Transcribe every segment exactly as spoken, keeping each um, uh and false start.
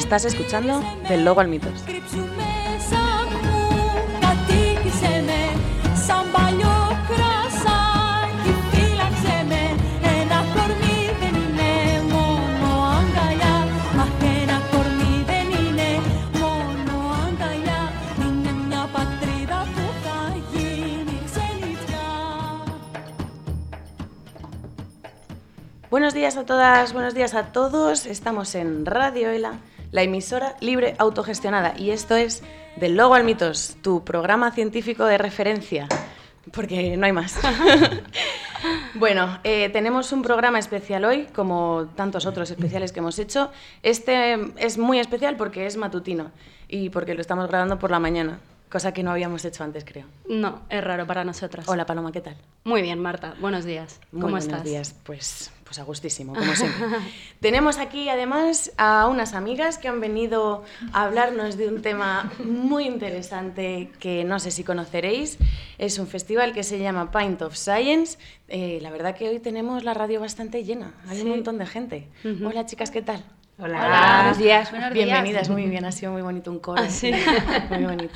Estás escuchando Del Logo al Mitos. Buenos días a todas, buenos días a todos. Estamos en Radio Ela, la emisora libre autogestionada, y esto es Del Logo al Mitos, tu programa científico de referencia, porque no hay más. Bueno, eh, tenemos un programa especial hoy, como tantos otros especiales que hemos hecho. Este es muy especial porque es matutino y porque lo estamos grabando por la mañana, cosa que no habíamos hecho antes, creo. No, es raro para nosotras. Hola, Paloma, ¿qué tal? Muy bien, Marta. Buenos días. Muy ¿Cómo buenos estás? días. Pues, pues a gustísimo, como siempre. Tenemos aquí, además, a unas amigas que han venido a hablarnos de un tema muy interesante que no sé si conoceréis. Es un festival que se llama Pint of Science. Eh, la verdad que hoy tenemos la radio bastante llena. Hay Sí. un montón de gente. Uh-huh. Hola, chicas, ¿qué tal? Hola. Hola. Buenos días. Buenos Bienvenidas, días. Muy bien, ha sido muy bonito un coro. ¿Ah, sí? Muy bonito.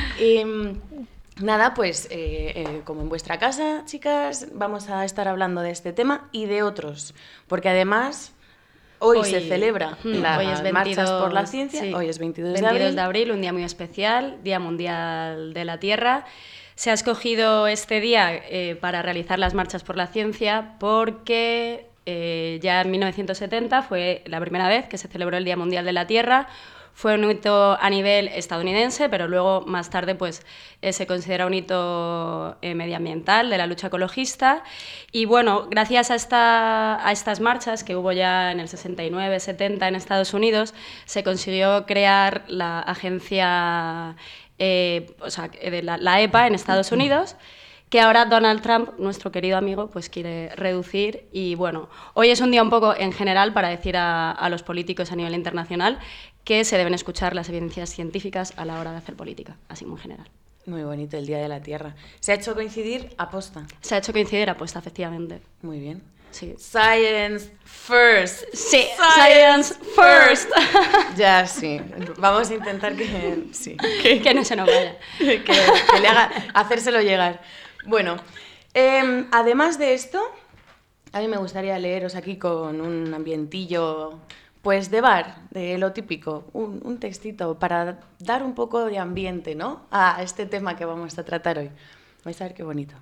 Y, nada, pues eh, eh, como en vuestra casa, chicas, vamos a estar hablando de este tema y de otros, porque además hoy, hoy se celebra mm, las hoy es veintidós, marchas por la ciencia, sí, sí, hoy es veintidós, veintidós de abril. de abril, un día muy especial, Día Mundial de la Tierra. Se ha escogido este día eh, para realizar las marchas por la ciencia porque eh, ya en mil novecientos setenta fue la primera vez que se celebró el Día Mundial de la Tierra. Fue un hito a nivel estadounidense, pero luego más tarde pues, eh, se considera un hito eh, medioambiental de la lucha ecologista. Y bueno, gracias a, esta, a estas marchas que hubo ya en el sesenta y nueve, setenta en Estados Unidos, se consiguió crear la agencia, eh, o sea, de la, la E P A en Estados Unidos, que ahora Donald Trump, nuestro querido amigo, pues quiere reducir. Y bueno, hoy es un día un poco en general para decir a, a los políticos a nivel internacional que se deben escuchar las evidencias científicas a la hora de hacer política, así muy en general. Muy bonito el Día de la Tierra. ¿Se ha hecho coincidir aposta? Se ha hecho coincidir aposta, efectivamente. Muy bien. Sí. Science first. Sí, science, science first. Ya, sí. Vamos a intentar que, sí. que, que no se nos vaya. que, que le haga hacérselo llegar. Bueno, eh, además de esto, a mí me gustaría leeros aquí con un ambientillo, pues de bar, de lo típico, un, un textito para dar un poco de ambiente, ¿no?, a este tema que vamos a tratar hoy. Vais a ver qué bonito.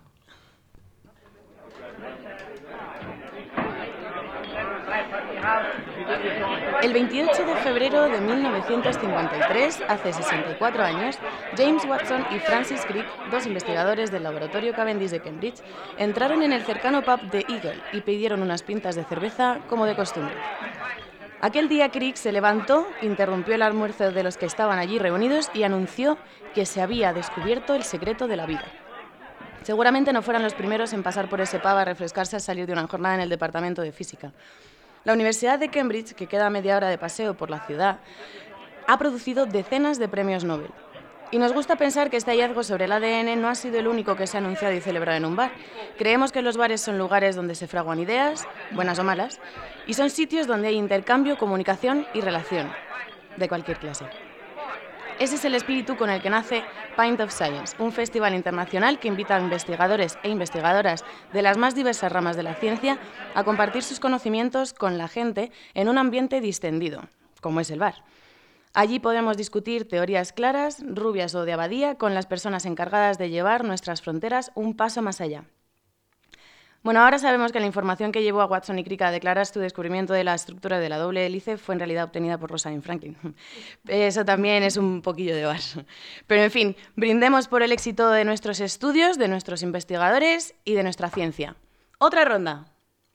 El veintiocho de febrero de mil novecientos cincuenta y tres, hace sesenta y cuatro años, James Watson y Francis Crick, dos investigadores del laboratorio Cavendish de Cambridge, entraron en el cercano pub The Eagle y pidieron unas pintas de cerveza como de costumbre. Aquel día Crick se levantó, interrumpió el almuerzo de los que estaban allí reunidos y anunció que se había descubierto el secreto de la vida. Seguramente no fueran los primeros en pasar por ese pub a refrescarse al salir de una jornada en el departamento de física. La Universidad de Cambridge, que queda a media hora de paseo por la ciudad, ha producido decenas de premios Nobel. Y nos gusta pensar que este hallazgo sobre el A D N no ha sido el único que se ha anunciado y celebrado en un bar. Creemos que los bares son lugares donde se fraguan ideas, buenas o malas, y son sitios donde hay intercambio, comunicación y relación, de cualquier clase. Ese es el espíritu con el que nace Pint of Science, un festival internacional que invita a investigadores e investigadoras de las más diversas ramas de la ciencia a compartir sus conocimientos con la gente en un ambiente distendido, como es el bar. Allí podemos discutir teorías claras, rubias o de abadía, con las personas encargadas de llevar nuestras fronteras un paso más allá. Bueno, ahora sabemos que la información que llevó a Watson y Crick a declarar su descubrimiento de la estructura de la doble hélice fue en realidad obtenida por Rosalind Franklin. Eso también es un poquillo de bar. Pero en fin, brindemos por el éxito de nuestros estudios, de nuestros investigadores y de nuestra ciencia. Otra ronda.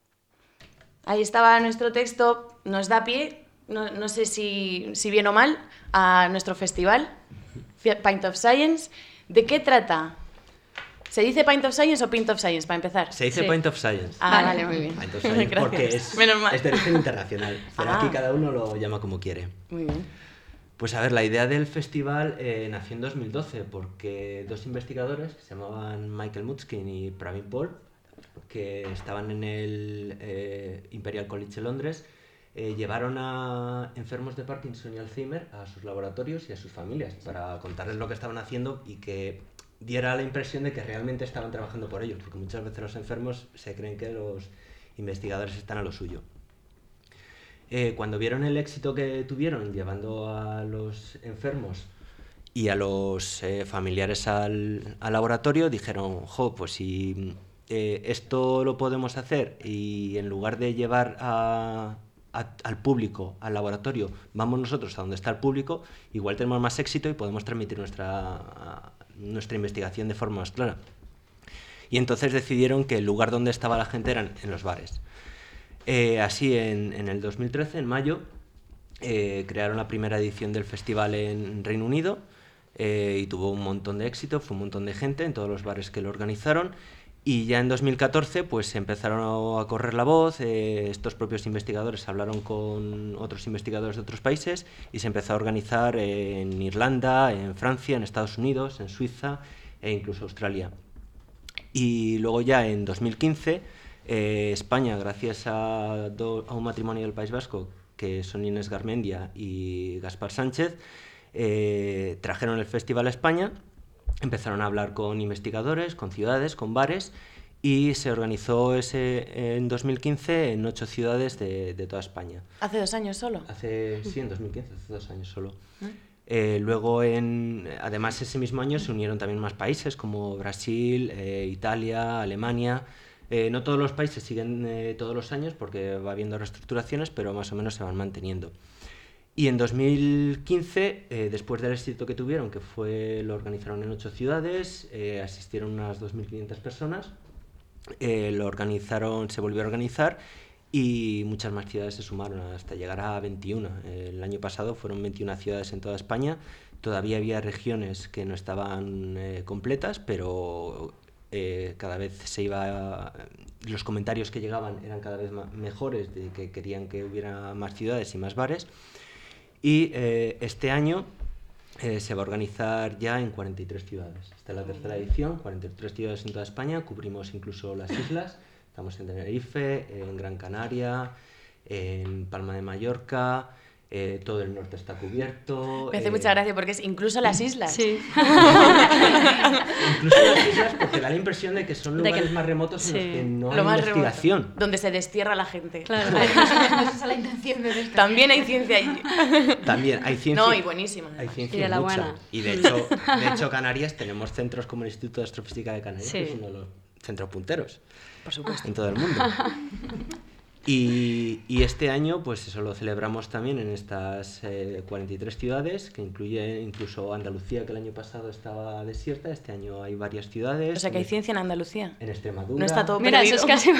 Ahí estaba nuestro texto, nos da pie, no, no sé si, si bien o mal, a nuestro festival, Pint of Science. ¿De qué trata? ¿Se dice Pint of Science o Pint of Science, para empezar? Se dice sí. Pint of Science. Ah, vale, muy bien. Pint of Science porque es, es de origen internacional. Pero ah. aquí cada uno lo llama como quiere. Muy bien. Pues a ver, la idea del festival eh, nació en dos mil doce porque dos investigadores que se llamaban Michael Mutskin y Praveen Paul, que estaban en el eh, Imperial College de Londres, eh, llevaron a enfermos de Parkinson y Alzheimer a sus laboratorios y a sus familias para contarles lo que estaban haciendo y que diera la impresión de que realmente estaban trabajando por ellos, porque muchas veces los enfermos se creen que los investigadores están a lo suyo. Eh, cuando vieron el éxito que tuvieron llevando a los enfermos y a los eh, familiares al, al laboratorio, dijeron, jo, pues si eh, esto lo podemos hacer y en lugar de llevar a, a, al público al laboratorio, vamos nosotros a donde está el público, igual tenemos más éxito y podemos transmitir nuestra, nuestra investigación de forma más clara. Y entonces decidieron que el lugar donde estaba la gente eran en los bares. Eh, así, en, en el dos mil trece, en mayo, eh, crearon la primera edición del festival en Reino Unido eh, y tuvo un montón de éxito, fue un montón de gente en todos los bares que lo organizaron. Y ya en dos mil catorce pues empezaron a correr la voz, eh, estos propios investigadores hablaron con otros investigadores de otros países y se empezó a organizar en Irlanda, en Francia, en Estados Unidos, en Suiza e incluso Australia. Y luego ya en dos mil quince... Eh, España, gracias a, do, a un matrimonio del País Vasco, que son Inés Garmendia y Gaspar Sánchez, eh, trajeron el festival a España, empezaron a hablar con investigadores, con ciudades, con bares, y se organizó ese en dos mil quince en ocho ciudades de, de toda España. ¿Hace dos años solo? Hace, sí, en dos mil quince, hace dos años solo. ¿Eh? Eh, luego, en, además, ese mismo año se unieron también más países como Brasil, eh, Italia, Alemania. Eh, no todos los países siguen eh, todos los años porque va habiendo reestructuraciones, pero más o menos se van manteniendo. Y en dos mil quince, eh, después del éxito que tuvieron, que fue lo organizaron en ocho ciudades, eh, asistieron unas dos mil quinientas personas, eh, lo organizaron, se volvió a organizar y muchas más ciudades se sumaron hasta llegar a veintiuna. Eh, el año pasado fueron veintiuna ciudades en toda España. Todavía había regiones que no estaban eh, completas, pero Eh, cada vez se iba, los comentarios que llegaban eran cada vez más mejores, de que querían que hubiera más ciudades y más bares. Y eh, este año eh, se va a organizar ya en cuarenta y tres ciudades. Esta es la tercera edición, cuarenta y tres ciudades en toda España, cubrimos incluso las islas, estamos en Tenerife, en Gran Canaria, en Palma de Mallorca. Eh, todo el norte está cubierto. Me hace eh... mucha gracia porque es incluso las islas. Sí. Incluso las islas, porque da la impresión de que son lugares que... más remotos en sí. los que no Lo hay más investigación. Remoto, donde se destierra la gente. Claro. Esa es la intención de esto. También hay ciencia allí. También hay ciencia. No, y buenísima. Hay ciencia y de la mucha. buena. Y de hecho, de hecho, Canarias, tenemos centros como el Instituto de Astrofísica de Canarias, sí. que es uno de los centros punteros. Por supuesto. En todo el mundo. Y, y este año, pues eso lo celebramos también en estas eh, cuarenta y tres ciudades, que incluye incluso Andalucía, que el año pasado estaba desierta. Este año hay varias ciudades. O sea, que hay ciencia en Andalucía. En Extremadura. No está todo Mira, perdido. eso es casi...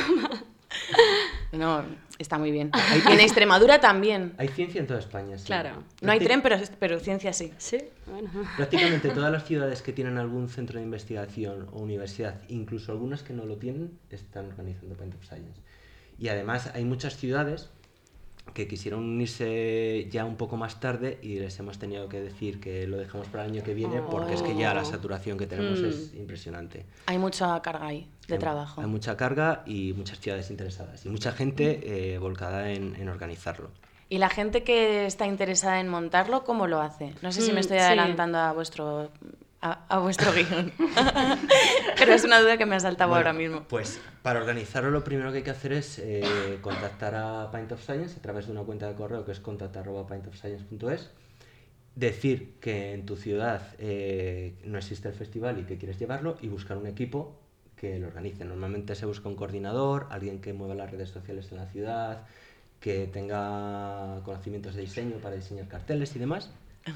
No, está muy bien. Y en Extremadura también. Hay ciencia en toda España, sí. Claro. No hay tren, pero, pero ciencia sí. Sí, bueno. Prácticamente todas las ciudades que tienen algún centro de investigación o universidad, incluso algunas que no lo tienen, están organizando Pint of Science. Y además hay muchas ciudades que quisieron unirse ya un poco más tarde y les hemos tenido que decir que lo dejamos para el año que viene oh. porque es que ya la saturación que tenemos mm. es impresionante. Hay mucha carga ahí de hay, trabajo. Hay mucha carga y muchas ciudades interesadas y mucha gente eh, volcada en, en organizarlo. ¿Y la gente que está interesada en montarlo, cómo lo hace? No sé si me estoy sí. adelantando a vuestro... A, a vuestro guión. Pero es una duda que me ha saltado bueno, ahora mismo. Pues para organizarlo lo primero que hay que hacer es eh, contactar a Pint of Science a través de una cuenta de correo que es contact arroba pint of science punto es, decir que en tu ciudad eh, no existe el festival y que quieres llevarlo y buscar un equipo que lo organice. Normalmente se busca un coordinador, alguien que mueva las redes sociales en la ciudad, que tenga conocimientos de diseño para diseñar carteles y demás.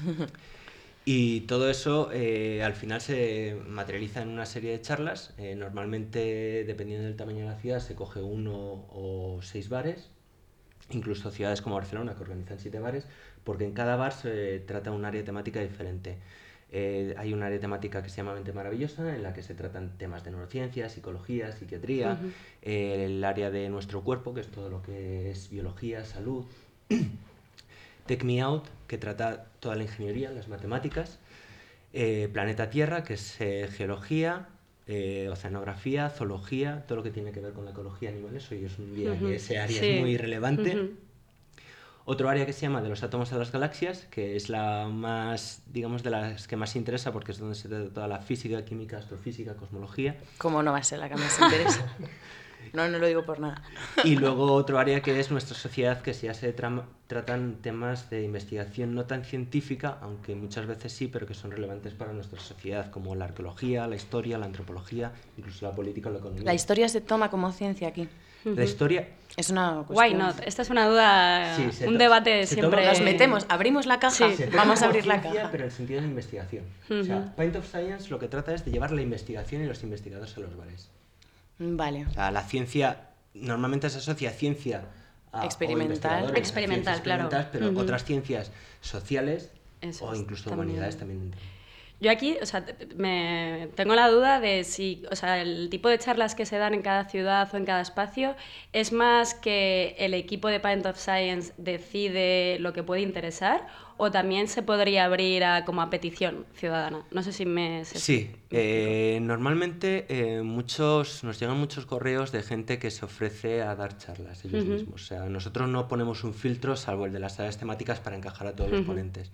Y todo eso eh, al final se materializa en una serie de charlas. Eh, normalmente, dependiendo del tamaño de la ciudad, se coge uno o seis bares, incluso ciudades como Barcelona, que organizan siete bares, porque en cada bar se trata un área temática diferente. Eh, hay un área temática que se llama Mente Maravillosa, en la que se tratan temas de neurociencia, psicología, psiquiatría, uh-huh. eh, el área de nuestro cuerpo, que es todo lo que es biología, salud. Take Me Out, que trata toda la ingeniería, las matemáticas, eh, Planeta Tierra, que es eh, geología, eh, oceanografía, zoología, todo lo que tiene que ver con la ecología a nivel eso, y es un día uh-huh. que ese área sí. es muy relevante. Uh-huh. Otro área que se llama de los átomos a las galaxias, que es la más, digamos, de las que más interesa porque es donde se trata toda la física, química, astrofísica, cosmología. ¿Cómo no va a ser la que más interesa? No, no lo digo por nada. Y luego otro área que es nuestra sociedad, que ya se tra tratan temas de investigación no tan científica, aunque muchas veces sí, pero que son relevantes para nuestra sociedad, como la arqueología, la historia, la antropología, incluso la política o la economía. ¿La historia se toma como ciencia aquí? La historia... Es una cuestión... Why not? Esta es una duda, sí, un debate se siempre... Nos metemos, abrimos la caja, Sí. vamos a abrir la ciencia, caja. Pero en el sentido de investigación. Uh-huh. O sea, Pint of Science lo que trata es de llevar la investigación y los investigadores a los bares. Vale. O sea, la ciencia normalmente se asocia a ciencia a, experimental, o experimental, claro. Pero uh-huh. otras ciencias sociales Eso o es, incluso también. humanidades también. Yo aquí, o sea, me tengo la duda de si, o sea, el tipo de charlas que se dan en cada ciudad o en cada espacio es más que el equipo de Pint of Science decide lo que puede interesar o también se podría abrir a, como a petición ciudadana. No sé si me... Se Sí, eh, normalmente eh, muchos, nos llegan muchos correos de gente que se ofrece a dar charlas ellos uh-huh. mismos. O sea, nosotros no ponemos un filtro salvo el de las áreas temáticas para encajar a todos uh-huh. los ponentes.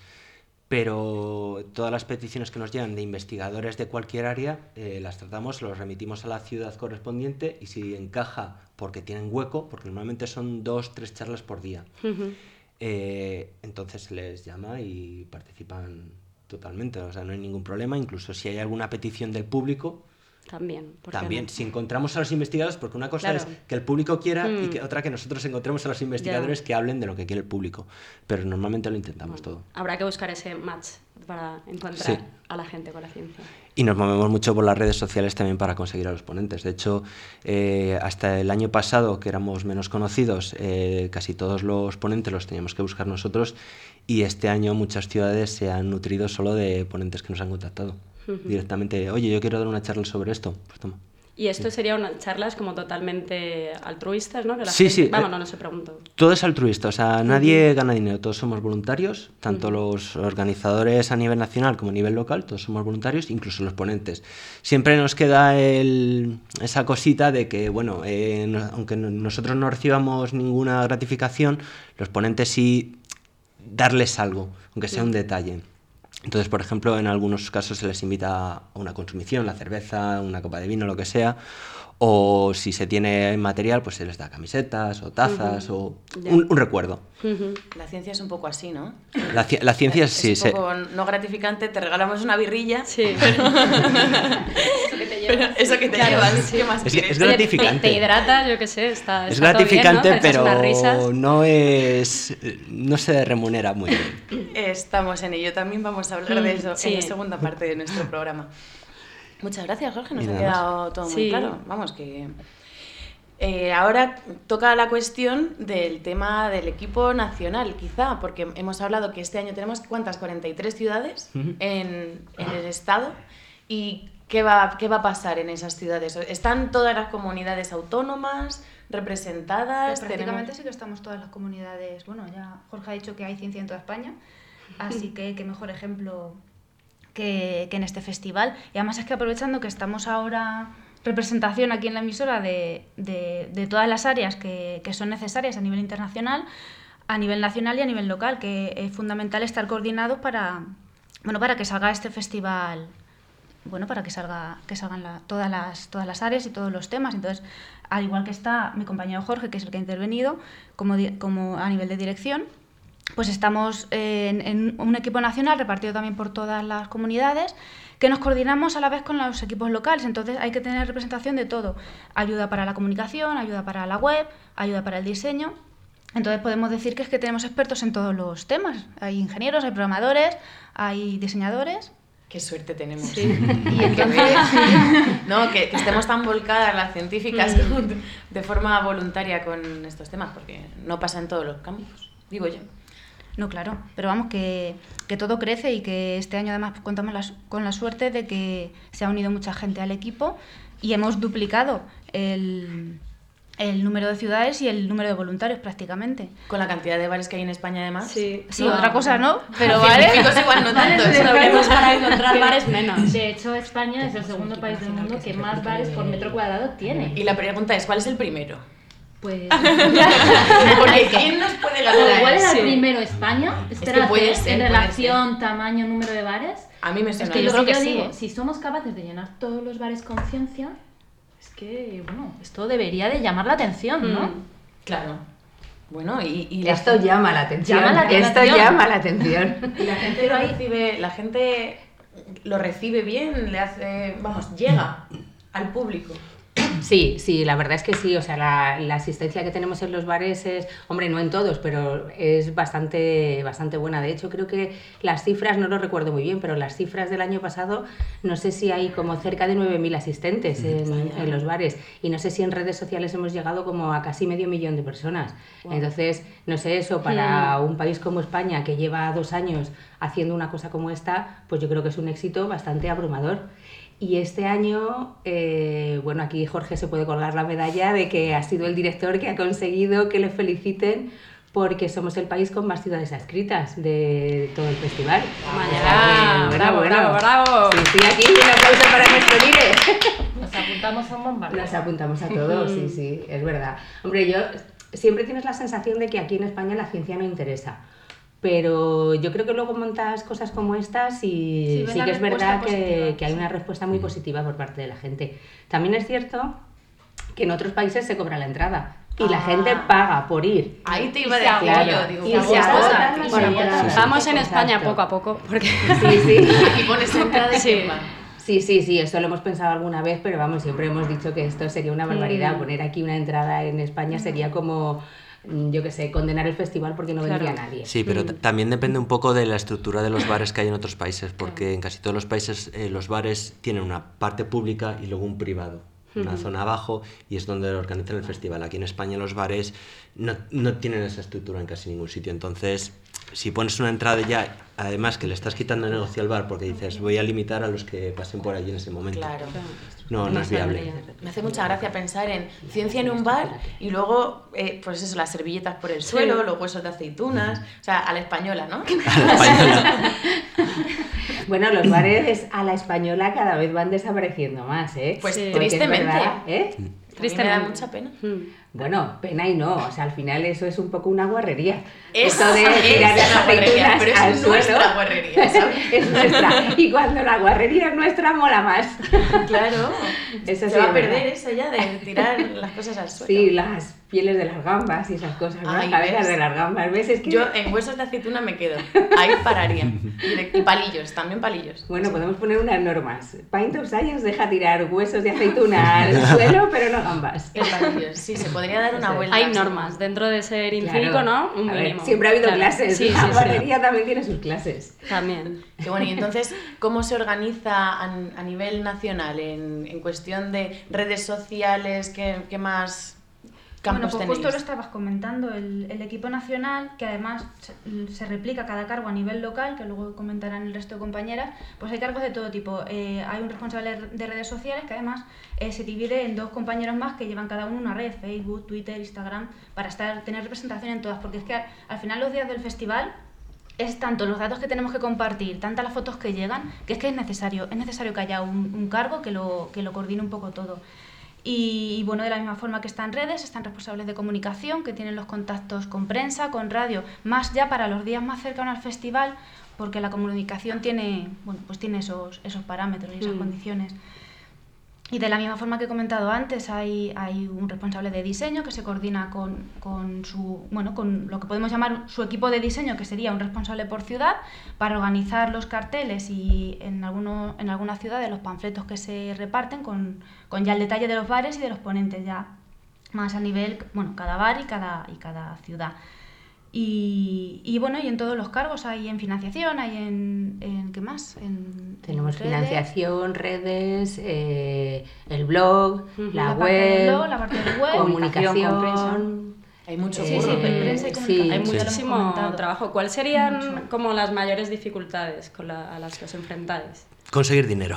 Pero todas las peticiones que nos llegan de investigadores de cualquier área eh, las tratamos, los remitimos a la ciudad correspondiente y si encaja porque tienen hueco, porque normalmente son dos, tres charlas por día, uh-huh. eh, entonces se les llama y participan totalmente, o sea, no hay ningún problema, incluso si hay alguna petición del público. También. También, no? si encontramos a los investigadores, porque una cosa claro. es que el público quiera mm. y que otra que nosotros encontremos a los investigadores ya. que hablen de lo que quiere el público. Pero normalmente lo intentamos bueno, todo. Habrá que buscar ese match para encontrar sí. a la gente con la ciencia. Y nos movemos mucho por las redes sociales también para conseguir a los ponentes. De hecho, eh, hasta el año pasado, que éramos menos conocidos, eh, casi todos los ponentes los teníamos que buscar nosotros y este año muchas ciudades se han nutrido solo de ponentes que nos han contactado. Uh-huh. Directamente, oye, yo quiero dar una charla sobre esto, pues toma. Y esto sí. sería unas charlas como totalmente altruistas, ¿no? Que la sí, gente... sí. Vamos, no, no se pregunto. Todo es altruista, o sea, nadie uh-huh. gana dinero, todos somos voluntarios, tanto uh-huh. los organizadores a nivel nacional como a nivel local, todos somos voluntarios, incluso los ponentes. Siempre nos queda el, esa cosita de que, bueno, eh, no, aunque no, nosotros no recibamos ninguna gratificación, los ponentes sí darles algo, aunque sea uh-huh. un detalle. Entonces, por ejemplo, en algunos casos se les invita a una consumición, la cerveza, una copa de vino, lo que sea, o si se tiene material, pues se les da camisetas o tazas uh-huh. o un, un recuerdo. Uh-huh. La ciencia es un poco así, ¿no? La, la ciencia es, sí. Es un poco se... no gratificante, te regalamos una birrilla, sí. pero... eso que te llevas. Pero eso que te claro, llevas, sí. ¿Qué más es, quieres? es gratificante. Te, te hidratas, yo qué sé, está, es está gratificante, todo bien, ¿no? pero no es... no se remunera muy bien. Estamos en ello, también vamos a hablar de eso sí. en la segunda parte de nuestro programa. Muchas gracias, Jorge, nos y ha nada quedado más. todo muy sí. claro. Vamos, que eh, ahora toca la cuestión del tema del equipo nacional, quizá, porque hemos hablado que este año tenemos, ¿cuántas? cuarenta y tres ciudades uh-huh. en, en el estado. ¿Y qué va, qué va a pasar en esas ciudades? ¿Están todas las comunidades autónomas representadas? Pues prácticamente ¿Tenemos... sí que estamos todas las comunidades. Bueno, ya Jorge ha dicho que hay ciencia en toda España, así que qué mejor ejemplo que, que en este festival. Y además es que aprovechando que estamos ahora representación aquí en la emisora de, de, de todas las áreas que, que son necesarias a nivel internacional, a nivel nacional y a nivel local, que es fundamental estar coordinados para, bueno, para que salga este festival, bueno, para que salga que salgan la, todas las todas las áreas y todos los temas. Entonces, al igual que está mi compañero Jorge, que es el que ha intervenido como, como a nivel de dirección, pues estamos en, en un equipo nacional repartido también por todas las comunidades, que nos coordinamos a la vez con los equipos locales. Entonces hay que tener representación de todo: ayuda para la comunicación, ayuda para la web, ayuda para el diseño. Entonces podemos decir que es que tenemos expertos en todos los temas. Hay ingenieros, hay programadores, hay diseñadores. Qué suerte tenemos. Sí. Y entonces, no, que, que estemos tan volcadas las científicas mm. de forma voluntaria con estos temas, porque no pasa en todos los campos, digo yo. No, claro, pero vamos, que, que todo crece y que este año además contamos la, con la suerte de que se ha unido mucha gente al equipo y hemos duplicado el, el número de ciudades y el número de voluntarios prácticamente. Con la cantidad de bares que hay en España además. Sí, sí no, otra cosa no, pero bares igual no tanto. Sabemos para encontrar bares menos. De hecho, España es el segundo país del mundo que más bares por metro cuadrado tiene. Y la pregunta es, ¿cuál es el primero? Pues... Porque ¿quién nos puede ganar? ¿Cuál era Sí. el primero? ¿España? Espérate, puede ser, en puede relación ser. tamaño, número de bares. A mí me Es suena. que yo lo creo que que yo sí, digo, ¿eh? si somos capaces de llenar todos los bares con ciencia, es que, bueno, esto debería de llamar la atención, ¿no? Mm. Claro. Bueno, y, y la Esto gente- llama la atención. Llama la Esto atención. llama la atención. y la gente Pero lo hay- recibe, la gente lo recibe bien, le hace, vamos, llega al público. Sí, sí, la verdad es que sí, o sea, la, la asistencia que tenemos en los bares es, hombre, no en todos, pero es bastante, bastante buena. De hecho, creo que las cifras, no lo recuerdo muy bien, pero las cifras del año pasado, no sé si hay como cerca de nueve mil asistentes en, en los bares, y no sé si en redes sociales hemos llegado como a casi medio millón de personas. Entonces, no sé, eso para un país como España, que lleva dos años haciendo una cosa como esta, pues yo creo que es un éxito bastante abrumador. Y este año, eh, bueno, aquí Jorge se puede colgar la medalla de que ha sido el director que ha conseguido que le feliciten porque somos el país con más ciudades adscritas de todo el festival. Mañana, O sea que, bravo, bravo, bravo. Sí, sí, aquí un aplauso para nuestro líder. Nos apuntamos a un bombardeo. Nos apuntamos a todos, sí, sí, es verdad. Hombre, yo siempre tienes la sensación de que aquí en España la ciencia no interesa. Pero yo creo que luego montas cosas como estas y Sí, ves sí la que es respuesta verdad que, positiva, que hay sí. una respuesta muy positiva por parte de la gente. También es cierto que en otros países se cobra la entrada y la Ah. gente paga por ir. Ahí te iba a Y se decir Claro, yo, digo, y ¿qué se hago agotan ahora? las Y Bueno, entradas. pues, Vamos en España Exacto. poco a poco, porque Sí, sí. Y pones entrada y Sí. quién va. Sí, sí, sí, esto lo hemos pensado alguna vez, pero vamos, siempre hemos dicho que esto sería una barbaridad. Mm. Poner aquí una entrada en España sería como, mm, yo qué sé, condenar el festival porque no vendría Claro. nadie. Sí, pero Mm. t- también depende un poco de la estructura de los bares que hay en otros países, porque en casi todos los países eh, los bares tienen una parte pública y luego un privado, una Ujú. zona abajo, y es donde organizan el festival. Aquí en España los bares no, no tienen esa estructura en casi ningún sitio, entonces si pones una entrada ya, además que le estás quitando negocio al bar porque dices voy a limitar a los que pasen por allí en ese momento. Claro. No, no es viable. Me hace mucha gracia pensar en ciencia en un bar y luego, eh, pues eso, las servilletas por el suelo, los huesos de aceitunas, o sea, a la española, ¿no? A la española. Bueno, los bares a la española cada vez van desapareciendo más, ¿eh? Pues Sí. Porque es tristemente. verdad, ¿eh? A mí me da Tristemente. mucha pena. Mm. Bueno, pena y no, o sea, al final eso es un poco una guarrería. Es- Eso de es tirar las una guarrería, aceitunas pero es al nuestra suelo. guarrería, ¿sabes? Es nuestra. Y cuando la guarrería es nuestra, mola más. Claro. Eso Se sí va es a perder verdad. eso ya de tirar las cosas al suelo. Sí, las pieles de las gambas y esas cosas, ¿no? Ay, Cabezas ¿ves? de las gambas, ¿ves? Es que... Yo en huesos de aceituna me quedo. Ahí pararía. Direct- Y palillos, también palillos. Bueno, podemos poner unas normas. Pint of Science deja tirar huesos de aceituna al suelo, pero no gambas. En palillos, sí, se podría dar una Eso es. vuelta. Hay normas dentro de ser incívico, Claro. ¿no? Un A ver, mínimo. siempre ha habido Claro. clases. Sí, la sí, sí. guarrería también tiene sus clases. También. Qué bueno, y entonces, ¿cómo se organiza a, a nivel nacional en, en cuestión de redes sociales? ¿Qué, qué más Bueno, campos pues tenéis? justo lo estabas comentando, el, el equipo nacional, que además se, se replica cada cargo a nivel local, que luego comentarán el resto de compañeras, pues hay cargos de todo tipo. Eh, hay un responsable de redes sociales que además eh, se divide en dos compañeros más que llevan cada uno una red, Facebook, Twitter, Instagram, para estar, tener representación en todas, porque es que al, al final los días del festival es tanto los datos que tenemos que compartir, tantas las fotos que llegan, que es que es necesario, es necesario que haya un, un cargo que lo, que lo coordine un poco todo. Y, y bueno, de la misma forma que están redes, están responsables de comunicación, que tienen los contactos con prensa, con radio, más ya para los días más cercanos al festival, porque la comunicación tiene, bueno, pues tiene esos, esos parámetros y esas Mm. condiciones. Y de la misma forma que he comentado antes, hay, hay un responsable de diseño que se coordina con, con, su, bueno, con lo que podemos llamar su equipo de diseño, que sería un responsable por ciudad, para organizar los carteles y en, alguno, en algunas ciudades los panfletos que se reparten con, con ya el detalle de los bares y de los ponentes, ya más a nivel, bueno, cada bar y cada, y cada ciudad. Y, y bueno, y en todos los cargos hay en financiación, hay en, en ¿qué más? En, Tenemos en redes. financiación, redes, eh, el blog, Ujú. la, La parte web, del blog, la parte del web, comunicación, con prensa. Hay mucho Eh, curro, sí, pero- prensa y sí, comunicación. Hay ya lo hemos muchísimo comentado. trabajo. ¿Cuáles serían Mucho. como las mayores dificultades con la- a las que os enfrentáis? Conseguir dinero.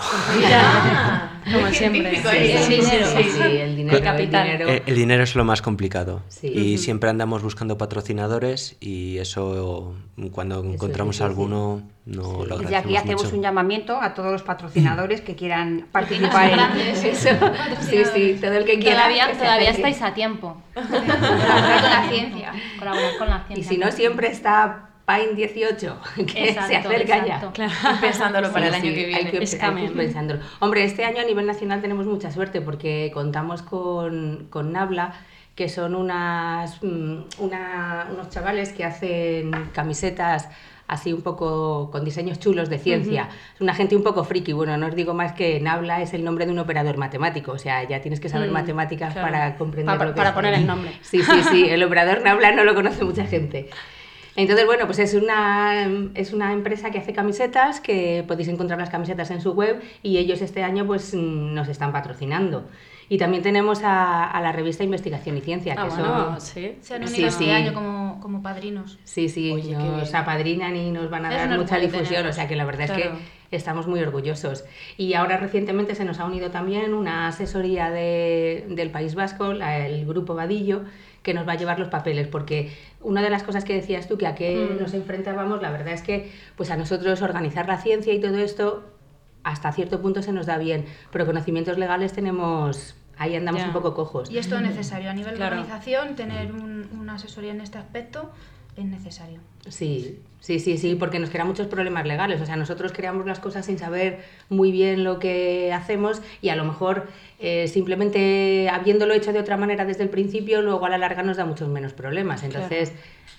Ya, como siempre. científico, Sí, ¿eh? sí, El sí, dinero. sí, Sí, sí, el dinero, El capital. el dinero. Eh, El dinero es lo más complicado Sí. y Ujú. siempre andamos buscando patrocinadores y eso cuando Eso es encontramos difícil. alguno no Sí. lo Desde aquí agradecemos hacemos mucho. un llamamiento a todos los patrocinadores que quieran participar en grandes. Eso, sí, sí, todo el que quiera. Todavía, que se todavía acerque. estáis a tiempo. Colaborar con la ciencia. Colaborar con la ciencia. Y si no, siempre está Pain dieciocho, que Exacto, se acerca exacto. ya. Ir pensándolo para el año Sí, que hay viene. que, hay Escamen. que ir pensándolo. Hombre, este año a nivel nacional tenemos mucha suerte porque contamos con, con Nabla, que son unas, mm, una- unos chavales que hacen camisetas así un poco con diseños chulos de ciencia. Es una gente un poco friki. Bueno, no os digo más que Nabla es el nombre de un operador matemático. O sea, ya tienes que saber Mm, matemáticas claro. para comprender Pa- lo que para es. poner el nombre. Sí, sí, sí. El operador Nabla no lo conoce mucha gente. Entonces, bueno, pues es una, es una empresa que hace camisetas, que podéis encontrar las camisetas en su web y ellos este año pues mm, nos están patrocinan Y también tenemos a, a la revista Investigación y Ciencia, que Ah, son... bueno, sí. Se han Sí, unido este sí. año como, como padrinos. Sí, sí, Oye, qué nos bien. apadrinan y nos van a Es dar un mucha orgullo difusión, tenerlos. o sea que la verdad Claro. es que estamos muy orgullosos. Y ahora recientemente se nos ha unido también una asesoría de- del País Vasco, la- el Grupo Vadillo, que nos va a llevar los papeles, porque una de las cosas que decías tú, que a qué Mm. nos enfrentábamos, la verdad es que pues a nosotros organizar la ciencia y todo esto, hasta cierto punto se nos da bien, pero conocimientos legales tenemos, ahí andamos Ya. un poco cojos. Y esto es necesario. A nivel Claro. de organización, tener un- una asesoría en este aspecto es necesario. Sí, sí, sí, sí, porque nos crean muchos problemas legales. O sea, nosotros creamos las cosas sin saber muy bien lo que hacemos y a lo mejor eh, simplemente habiéndolo hecho de otra manera desde el principio, luego a la larga nos da muchos menos problemas. Entonces,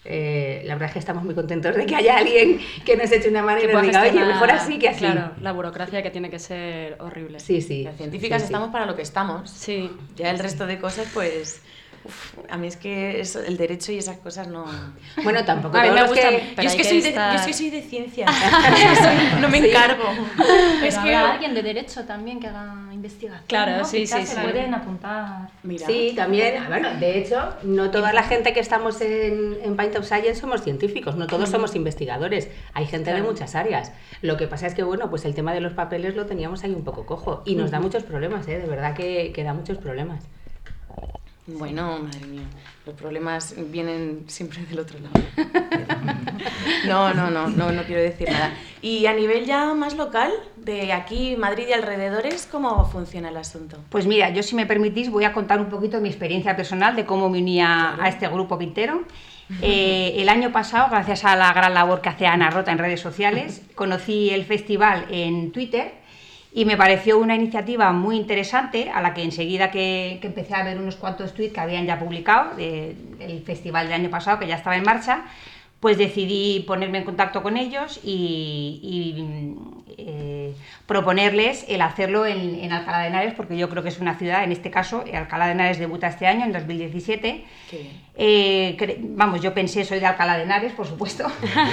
eh, la verdad es que estamos muy contentos de que haya alguien que nos eche una mano y Que nos pueda diga, oye, gestionar, mejor así que así. Claro, la burocracia que tiene que ser horrible. Sí, sí. Las científicas sí, sí. estamos para lo que estamos. Sí. Ya el resto de cosas, pues... uf, a mí es que eso, el derecho y esas cosas no... Bueno, tampoco A mí todos me los gusta- que- Pero yo, es hay que que soy de, estar- yo es que soy de ciencias. Yo soy- no me encargo. Pero Es que... habrá alguien de derecho también que haga investigación. Claro, ¿no? sí, Quizás sí, se sí. pueden apuntar. Mira, Sí, también, ah, bueno, de hecho, no toda la gente que estamos en, en Pint of Science somos científicos, no todos somos investigadores, hay gente de Claro. muchas áreas. Lo que pasa es que, bueno, pues el tema de los papeles lo teníamos ahí un poco cojo y nos da muchos problemas, ¿eh? De verdad que, que da muchos problemas. Bueno, madre mía, los problemas vienen siempre del otro lado. No, no, no, no, no quiero decir nada. Y a nivel ya más local, de aquí, Madrid y alrededores, ¿cómo funciona el asunto? Pues mira, yo si me permitís voy a contar un poquito mi experiencia personal de cómo me unía a este grupo pintero. Eh, el año pasado, gracias a la gran labor que hace Ana Rota en redes sociales, conocí el festival en Twitter y me pareció una iniciativa muy interesante, a la que enseguida que, que empecé a ver unos cuantos tweets que habían ya publicado de- del festival del año pasado, que ya estaba en marcha, pues decidí ponerme en contacto con ellos y, y, eh, proponerles el hacerlo en, en Alcalá de Henares, porque yo creo que es una ciudad, en este caso, Alcalá de Henares debuta este año, en dos mil diecisiete. Qué bien. Eh, cre- vamos, yo pensé, soy de Alcalá de Henares, por supuesto.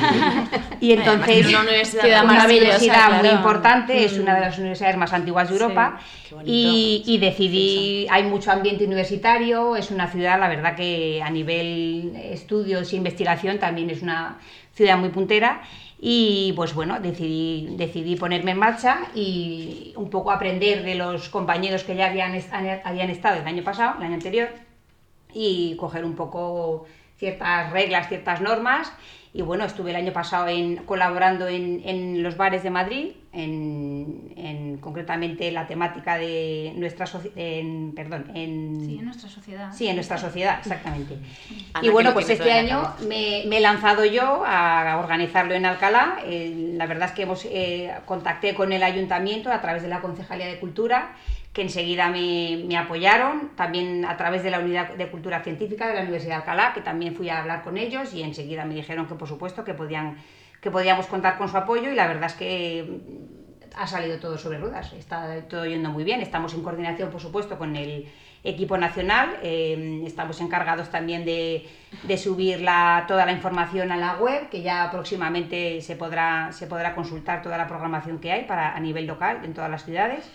Y entonces, Además, una universidad ciudad una maravillosa, universidad muy claro. importante, es Mm. una de las universidades más antiguas de Sí, Europa. qué bonito. Y, y decidí, hay mucho ambiente universitario, es una ciudad, la verdad que a nivel estudios e investigación también es una ciudad muy puntera. Y pues bueno, decidí, decidí ponerme en marcha y un poco aprender de los compañeros que ya habían, est- habían estado el año pasado, el año anterior, y coger un poco ciertas reglas, ciertas normas. Y bueno, estuve el año pasado en, colaborando en, en los bares de Madrid, en, en concretamente la temática de nuestra sociedad, perdón, en, Sí, en nuestra sociedad. sí, en nuestra sociedad, exactamente. Ana, Y bueno, que lo pues tiene este todo en la año cabeza. me, me he lanzado yo a organizarlo en Alcalá. Eh, la verdad es que hemos, eh, contacté con el ayuntamiento a través de la Concejalía de Cultura, que enseguida me, me apoyaron, también a través de la Unidad de Cultura Científica de la Universidad de Alcalá, que también fui a hablar con ellos y enseguida me dijeron que por supuesto que, podían, que podíamos contar con su apoyo y la verdad es que ha salido todo sobre ruedas, está todo yendo muy bien, estamos en coordinación por supuesto con el equipo nacional, eh, estamos encargados también de, de subir la, toda la información a la web, que ya próximamente se podrá, se podrá consultar toda la programación que hay para, a nivel local en todas las ciudades.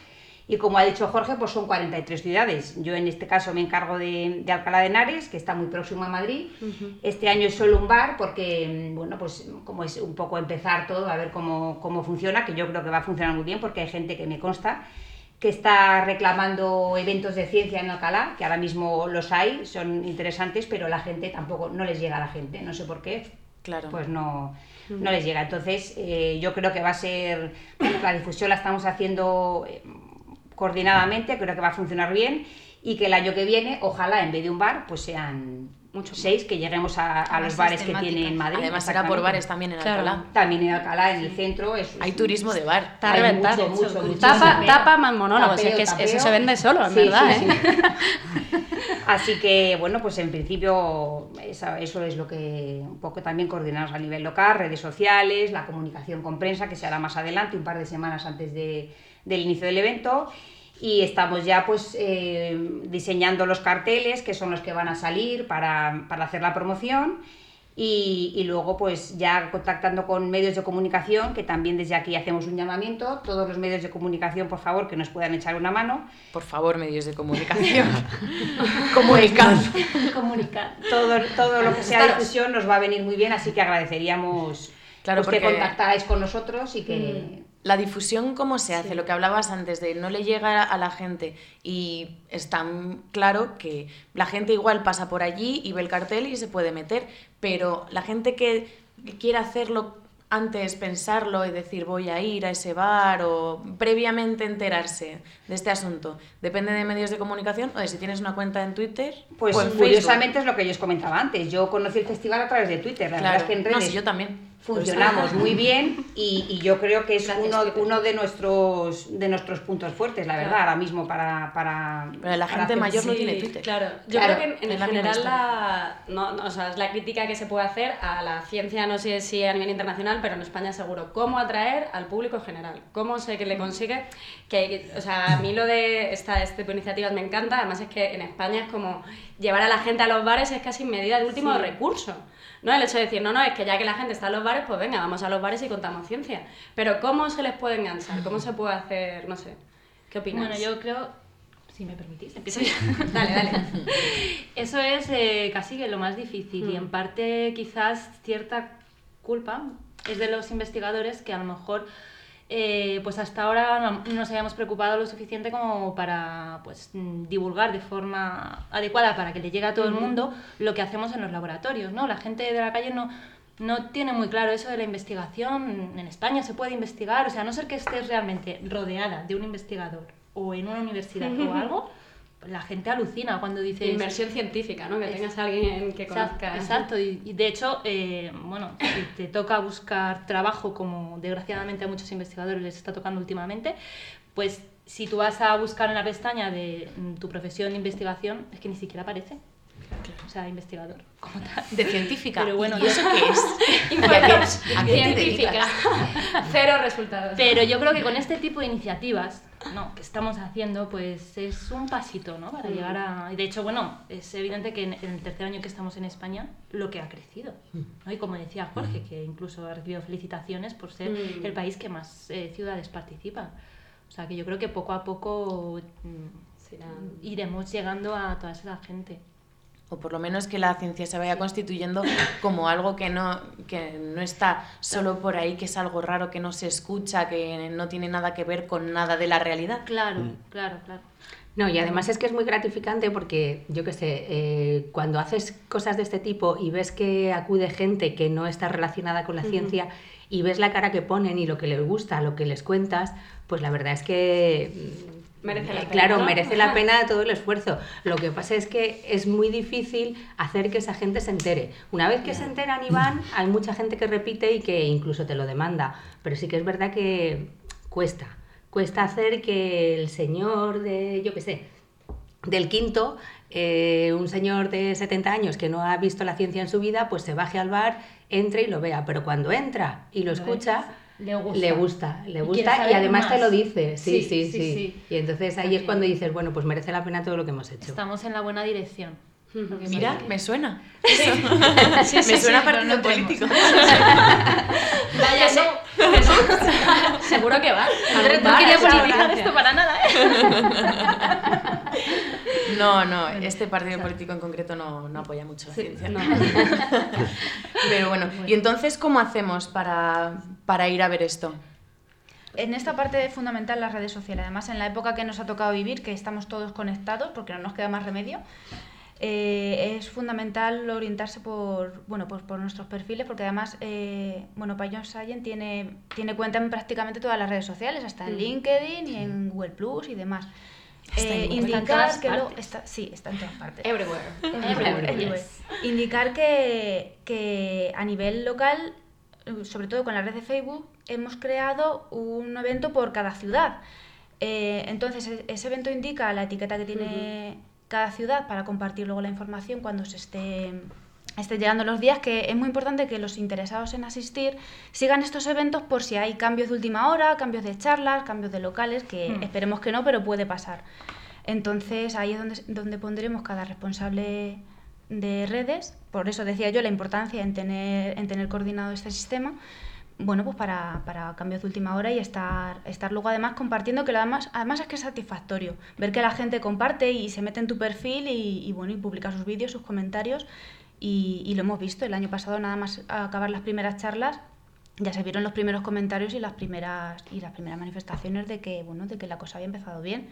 Y como ha dicho Jorge, pues son cuarenta y tres ciudades. Yo en este caso me encargo de, de Alcalá de Henares, que está muy próximo a Madrid. Uh-huh. Este año es solo un bar porque, bueno, pues como es un poco empezar todo, a ver cómo, cómo funciona, que yo creo que va a funcionar muy bien porque hay gente que me consta que está reclamando eventos de ciencia en Alcalá, que ahora mismo los hay, son interesantes, pero la gente tampoco, no les llega a la gente, no sé por qué. Claro. Pues no, no les llega. Entonces, eh, yo creo que va a ser, la difusión la estamos haciendo eh, coordinadamente, creo que va a funcionar bien y que el año que viene, ojalá en vez de un bar, pues sean muchos seis, que lleguemos a, a los bares que tiene en Madrid. Además será por bares también en Alcalá. Claro. También en Alcalá, en el centro. Es, hay turismo de bar. Está a reventar. Mucho, mucho, mucho, tapa, mucho. tapa más monólogos, Tapeo, es que tapeo. eso se vende solo, en sí, verdad. Sí, ¿eh? sí. Así que, bueno, pues en principio eso, eso es lo que un poco también coordinamos a nivel local, redes sociales, la comunicación con prensa, que se hará más adelante, un par de semanas antes de, del inicio del evento. Y estamos ya pues eh, diseñando los carteles, que son los que van a salir para, para hacer la promoción. Y, y luego pues ya contactando con medios de comunicación, que también desde aquí hacemos un llamamiento, todos los medios de comunicación, por favor, que nos puedan echar una mano. Por favor, medios de comunicación. Comunicad. Comunicad. Todo, todo lo que sea difusión nos va a venir muy bien, así que agradeceríamos claro, pues, porque... que contactarais con nosotros y que... Mm. La difusión, ¿cómo se hace? Sí. Lo que hablabas antes de no le llega a la gente y está claro que la gente igual pasa por allí y ve el cartel y se puede meter, pero la gente que quiere hacerlo antes, pensarlo y decir voy a ir a ese bar o previamente enterarse de este asunto, ¿depende de medios de comunicación o de si tienes una cuenta en Twitter? Pues o en curiosamente es lo que yo os comentaba antes, yo conocí el festival a través de Twitter, la claro. verdad es que en redes... No, sí, yo también. Funcionamos muy bien y, y yo creo que es uno, uno de nuestros de nuestros puntos fuertes, la verdad, claro. Ahora mismo para... para Pero la gente mayor sí, no tiene Twitter. Claro, yo claro, creo que en, en general la, no, no, o sea, es la crítica que se puede hacer a la ciencia, no sé si a nivel internacional, pero en España seguro. ¿Cómo atraer al público general? ¿Cómo sé que le consigue? Que, o sea, a mí lo de esta, este tipo de iniciativas me encanta, además es que en España es como llevar a la gente a los bares es casi medida de último sí. recurso. No el hecho de decir, no, no, es que ya que la gente está en los bares, pues venga, vamos a los bares y contamos ciencia. Pero ¿cómo se les puede enganchar? ¿Cómo se puede hacer? No sé. ¿Qué opinas? Bueno, yo creo, si me permitís, empiezo sí. ya. Dale, dale. Eso es eh, casi que lo más difícil mm. y en parte quizás cierta culpa es de los investigadores que a lo mejor eh, pues hasta ahora no nos habíamos preocupado lo suficiente como para pues divulgar de forma adecuada para que le llegue a todo el mundo lo que hacemos en los laboratorios, ¿no? La gente de la calle no, no tiene muy claro eso de la investigación. En España se puede investigar, o sea, a no ser que estés realmente rodeada de un investigador o en una universidad o algo, la gente alucina cuando dices... Inversión científica, ¿no? Que es, tengas a alguien que conozca. Exacto, y, y de hecho, eh, bueno, si te toca buscar trabajo, como desgraciadamente a muchos investigadores les está tocando últimamente, pues si tú vas a buscar en la pestaña de tu profesión de investigación, es que ni siquiera aparece. O sea, investigador, como tal. De científica. Pero bueno, ¿y eso qué es? Información científica. Cero resultados. Pero yo creo que con este tipo de iniciativas, ¿no?, que estamos haciendo, pues es un pasito, ¿no?, para mm. llegar a... De hecho, bueno, es evidente que en, en el tercer año que estamos en España, lo que ha crecido, ¿no? Y como decía Jorge, que incluso ha recibido felicitaciones por ser mm. el país que más eh, ciudades participa. O sea, que yo creo que poco a poco mm, iremos llegando a toda esa gente. O por lo menos que la ciencia se vaya constituyendo como algo que no, que no está solo por ahí, que es algo raro, que no se escucha, que no tiene nada que ver con nada de la realidad. Claro, claro, claro. No, y además es que es muy gratificante porque, yo qué sé, eh, cuando haces cosas de este tipo y ves que acude gente que no está relacionada con la uh-huh. ciencia y ves la cara que ponen y lo que les gusta, lo que les cuentas, pues la verdad es que... Merece la pena, claro, ¿no? merece la pena todo el esfuerzo. Lo que pasa es que es muy difícil hacer que esa gente se entere. Una vez que se enteran y van, hay mucha gente que repite y que incluso te lo demanda. Pero sí que es verdad que cuesta. Cuesta hacer que el señor de, yo qué sé, del quinto, eh, un señor de setenta años que no ha visto la ciencia en su vida, pues se baje al bar, entre y lo vea. Pero cuando entra y lo escucha... Le gusta, le gusta, le gusta y, y además más. te lo dice, sí sí sí, sí, sí, sí. Y entonces ahí okay. es cuando dices, bueno, pues merece la pena todo lo que hemos hecho. Estamos en la buena dirección. Mira, me suena. Sí. Sí, sí, me suena sí, partido no político. Vaya, no. Seguro que va. No quería política de esto para nada, ¿eh? No, no, este partido político en concreto no, no apoya mucho la Sí, ciencia. no. Pero bueno, ¿y entonces cómo hacemos para, para ir a ver esto? En esta parte es fundamental las redes sociales. Además, en la época que nos ha tocado vivir, que estamos todos conectados porque no nos queda más remedio, eh, es fundamental orientarse por, bueno, pues por nuestros perfiles, porque además, eh, bueno, Paion Science tiene, tiene cuenta en prácticamente todas las redes sociales, hasta en LinkedIn y en Google Plus y demás. Está Eh, en- indicar está en todas que lo, partes. está, sí, está en todas partes. Everywhere. Everywhere, everywhere. Yes. Indicar que, que a nivel local, sobre todo con la red de Facebook, hemos creado un evento por cada ciudad. Eh, entonces, e- ese evento indica la etiqueta que tiene cada ciudad para compartir luego la información cuando se esté, esté llegando los días, que es muy importante que los interesados en asistir sigan estos eventos por si hay cambios de última hora, cambios de charlas, cambios de locales, que Mm. esperemos que no, pero puede pasar. Entonces, ahí es donde, donde pondremos cada responsable de redes. Por eso decía yo la importancia en tener, en tener coordinado este sistema, bueno, pues para, para cambios de última hora y estar, estar luego además compartiendo, que lo además, además es que es satisfactorio ver que la gente comparte y se mete en tu perfil y, y bueno, y publica sus vídeos, sus comentarios, y, y lo hemos visto el año pasado, nada más acabar las primeras charlas, ya se vieron los primeros comentarios y las primeras y las primeras manifestaciones de que, bueno, de que la cosa había empezado bien.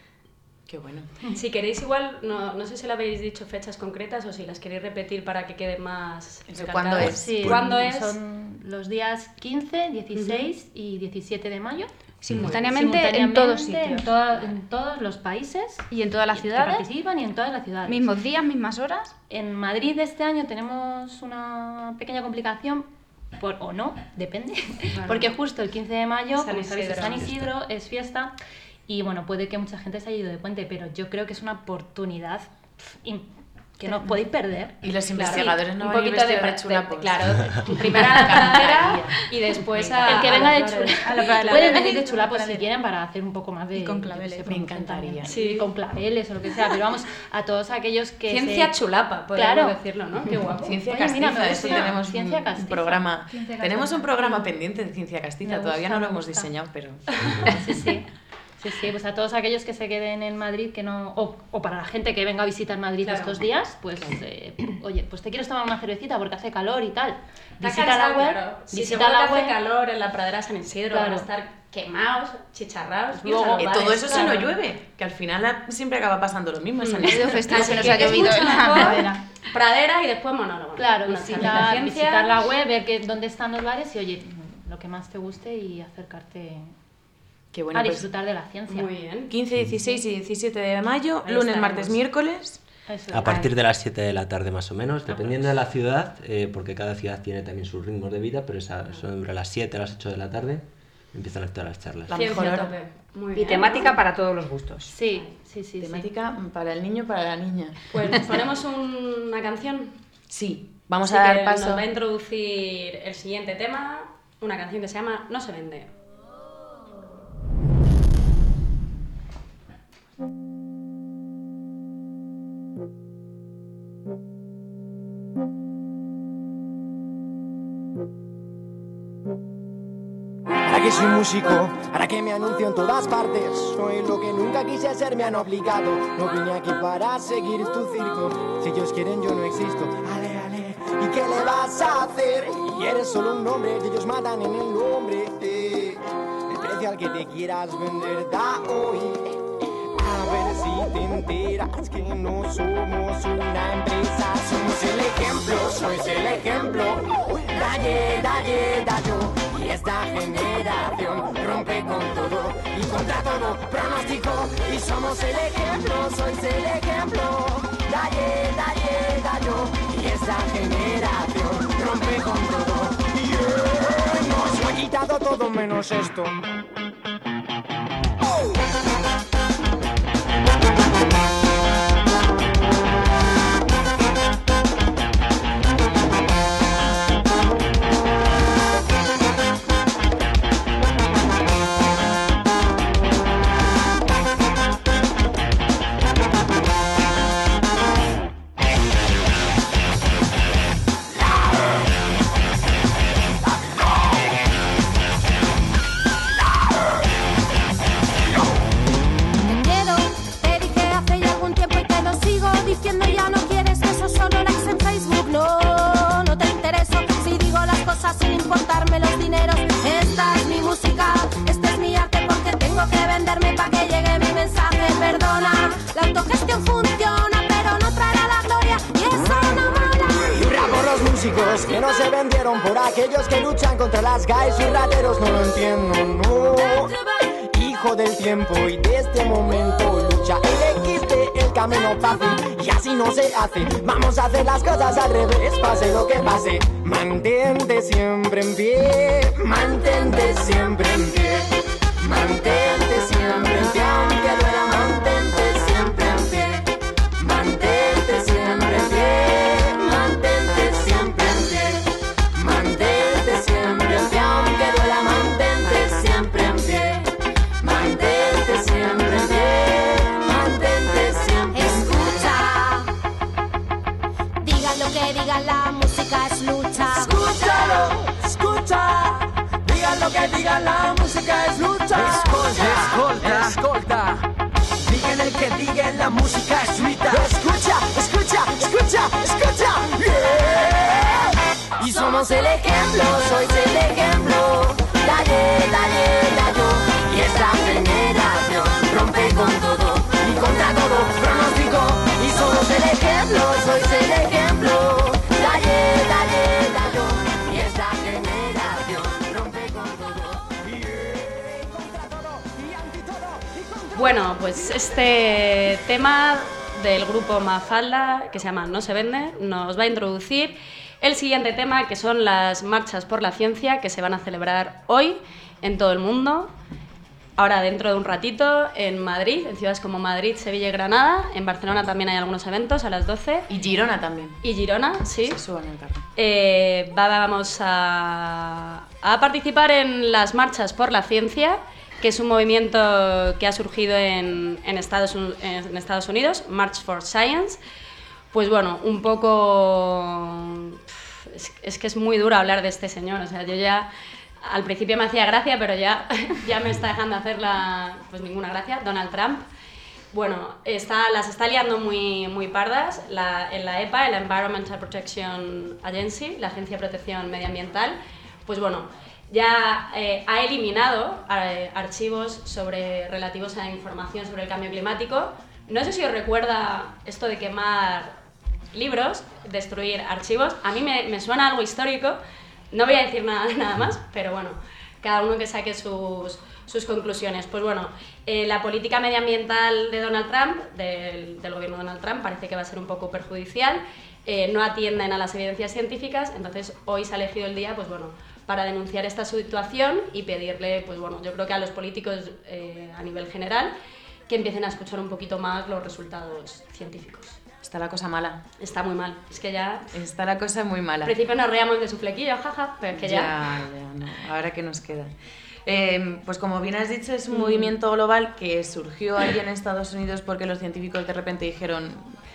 Qué bueno. Si queréis igual, no, no sé si le habéis dicho fechas concretas o si las queréis repetir para que quede más Eso, recalcado. ¿cuándo es? Sí, ¿Cuándo es? Son los días quince, dieciséis y diecisiete de mayo. Simultáneamente, en todos Simultáneamente sitios. En, toda- en todos los países Y en todas las que ciudades, participan y en todas las ciudades. mismos días, mismas horas. En Madrid este año tenemos una pequeña complicación, por, o no, depende, porque justo el quince de mayo, San como sabéis, es Isidro. San Isidro, es fiesta, y bueno, puede que mucha gente se haya ido de puente, pero yo creo que es una oportunidad pf, im- que no os podéis perder. Y los Claro, investigadores no un van a ir poquito de, vestidos de pra- de- chulapos. claro, primero a la cantera y después a El que a venga las de flores. chulapos, a la pradera. pueden La venir de pradera. chulapos si Pradera. quieren para hacer un poco más de... Y con yo qué claveles. sé, Me promoción encantaría. también. Sí. Con claveles o lo que sea, pero vamos, a todos aquellos que Ciencia se... chulapa, podemos Claro. decirlo, ¿no? Qué guapo. Ciencia Oye, mira, castiza, me eso gusta. tenemos Ciencia un- un castiza. programa. Ciencia Tenemos castiza. un programa pendiente de ciencia castiza, Me todavía gusta, no lo me hemos gusta. diseñado, pero Sí, sí. Sí, sí, pues a todos aquellos que se queden en Madrid, que no, o, o para la gente que venga a visitar Madrid Claro. estos días, pues, eh, oye, pues te quieres tomar una cervecita porque hace calor y tal. Está Visita cansado, la web, claro. Sí, visita seguro la que hace web. calor en la pradera San Isidro, Claro. van a estar quemados, chicharrados. Luego, irse a los Eh, bares, todo eso si claro. no llueve, que al final a- siempre acaba pasando lo mismo. en San Ha sido Isidro. festivo Así que nos que ha es llovido mucho en la mejor pradera. Pradera y después monólogo. Claro, Una visitar, charla de ciencia. visitar la web, ver que, dónde están los bares y, oye, lo que más te guste y acercarte Qué bueno, a pues disfrutar de la ciencia. Muy bien. quince, dieciséis y diecisiete de mayo, Ahí lunes, estaremos. martes, miércoles. Eso A es. partir de las siete de la tarde más o menos, dependiendo de la ciudad, eh, porque cada ciudad tiene también sus ritmos de vida, pero esa, sobre las siete a las ocho de la tarde empiezan todas las charlas. La Ciencia mejor a hora. tope. Muy Y bien. temática para todos los gustos. Sí, sí, sí. sí. Temática para el niño, para la niña. Pues ponemos un- una canción. Sí, vamos Así a dar que paso. Nos va a introducir el siguiente tema, una canción que se llama No se vende. Ahora que soy músico, ahora que me anuncio en todas partes, soy lo que nunca quise ser, me han obligado. No vine aquí para seguir tu circo, si ellos quieren yo no existo. Ale, ale, ¿y qué le vas a hacer? Y eres solo un nombre, y ellos matan en el nombre. eh. El precio al que te quieras vender da hoy. A ver si te enteras que no somos una empresa, somos el ejemplo, sois el ejemplo. Dalle, dalle, dallo. Y esta generación rompe con todo y contra todo pronóstico. Y somos el ejemplo, sois el ejemplo. Dalle, dalle, dallo. Y esta generación rompe con todo. Yeah. Nos lo he quitado todo menos esto. músicos que no se vendieron por aquellos que luchan contra las gays y rateros. No lo entiendo, no. Hijo del tiempo y de este momento lucha, elegiste el camino fácil y así no se hace. Vamos a hacer las cosas al revés, pase lo que pase. Mantente siempre en pie, mantente siempre en pie, mantente siempre en pie, aunque duela, mantente siempre en pie, mantente siempre en pie, mantente siempre en pie, mantente siempre en pie, aunque duela, mantente siempre en pie. Mantente siempre en pie, mantente siempre en pie. Escucha, digan lo que digan, la música es lucha. Escúchalo, escucha, digan lo que digan, la música es lucha. Escolta, escolta, escolta, digan el que digan, la música es lucha. Escucha, escucha, escucha, escucha. Yeah. Y somos el ejemplo, sois el ejemplo. Dale, dale, dale. Y esta generación rompe con todo y contra todo pronóstico. Y somos el ejemplo, sois el ejemplo. Dale, dale, dale. Y esta generación rompe con todo. Y contra todo y anti todo y contra. Bueno, pues este tema del grupo Mafalda, que se llama No se vende, nos va a introducir el siguiente tema, que son las marchas por la ciencia que se van a celebrar hoy en todo el mundo. Ahora, dentro de un ratito, en Madrid, en ciudades como Madrid, Sevilla y Granada. En Barcelona también hay algunos eventos a las doce. Y Girona también. Y Girona, sí. Se suban el carro. Eh, va- vamos a, a participar en las marchas por la ciencia, que es un movimiento que ha surgido en, en, Estados, Un- en Estados Unidos, March for Science. Pues bueno, un poco... Es, es que es muy duro hablar de este señor, o sea, yo ya... Al principio me hacía gracia, pero ya, ya me está dejando hacer la, pues ninguna gracia. Donald Trump, bueno, está, las está liando muy, muy pardas. La, en la E P A, la Environmental Protection Agency, la Agencia de Protección Medioambiental, pues bueno, ya eh, ha eliminado eh, archivos sobre, relativos a información sobre el cambio climático. No sé si os recuerda esto de quemar libros, destruir archivos. A mí me, me suena algo histórico. No voy a decir nada, nada más, pero bueno, cada uno que saque sus, sus conclusiones. Pues bueno, eh, la política medioambiental de Donald Trump, del, del gobierno de Donald Trump, parece que va a ser un poco perjudicial. Eh, no atienden a las evidencias científicas, entonces hoy se ha elegido el día, pues bueno, para denunciar esta situación y pedirle, pues bueno, yo creo que a los políticos eh, a nivel general, que empiecen a escuchar un poquito más los resultados científicos. Está la cosa mala. Está muy mal, es que ya... Está la cosa muy mala. Al principio nos reíamos de su flequillo, jaja, pero es que ya... Ya, ya, no. Ahora que nos queda. Eh, pues como bien has dicho, es un mm. movimiento global que surgió ahí en Estados Unidos porque los científicos de repente dijeron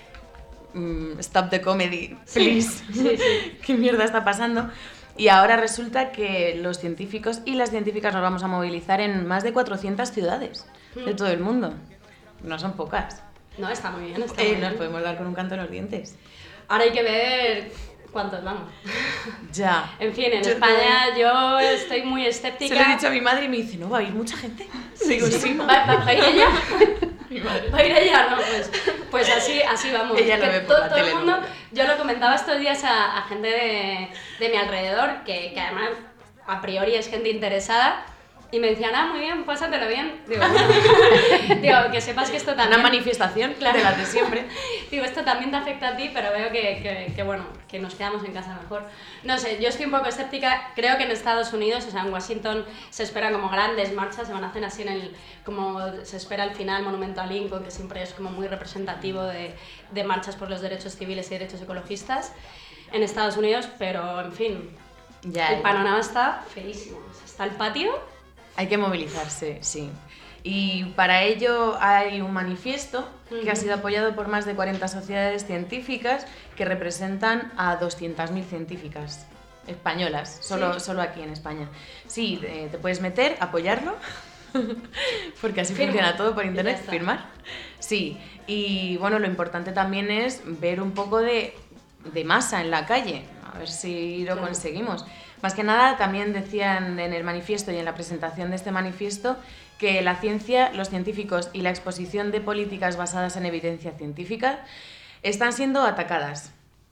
mm, stop the comedy, please. Sí, sí, sí. ¿Qué mierda está pasando? Y ahora resulta que los científicos y las científicas nos vamos a movilizar en más de cuatrocientas ciudades mm. de todo el mundo. No son pocas. No, está muy bien, está Eh, muy nos bien. podemos dar con un canto en los dientes. Ahora hay que ver cuántos vamos. Ya. En fin, en Yo España te- yo estoy muy escéptica. Se lo he dicho a mi madre y me dice, no, va a ir mucha gente. Digo, Sí, sí, ¿Va, mamá. va- va a ir ella? Mi madre. ¿Va a ir ella? No, pues, pues así, así vamos. Ella lo Que ve por to- la todo el tele, mundo, ¿no? yo lo comentaba estos días a, a gente de, de mi alrededor, que, que además a priori es gente interesada, y me decían, ah, muy bien, pásatelo bien. Digo, bueno. Digo, que sepas que esto también... Una manifestación Claro. de las de siempre. Digo, esto también te afecta a ti, pero veo que, que, que, bueno, que nos quedamos en casa mejor. No sé, yo estoy un poco escéptica. Creo que en Estados Unidos, o sea, en Washington, se esperan como grandes marchas, se van a hacer así en el... como se espera al final, Monumento a Lincoln, que siempre es como muy representativo de, de marchas por los derechos civiles y derechos ecologistas en Estados Unidos, pero, en fin, Ya, el ya. panorama está feísimo. O sea, está el patio... Hay que movilizarse, sí. Y para ello hay un manifiesto que ha sido apoyado por más de cuarenta sociedades científicas que representan a doscientas mil científicas españolas, solo, ¿Sí? solo aquí en España. Sí, eh, te puedes meter, apoyarlo, porque así Firma. funciona todo por Y internet, ya está. firmar. Sí, y bueno, lo importante también es ver un poco de, de masa en la calle, a ver si lo Claro. conseguimos. Más que nada, también decían en el manifiesto y en la presentación de este manifiesto que la ciencia, los científicos y la exposición de políticas basadas en evidencia científica están siendo atacadas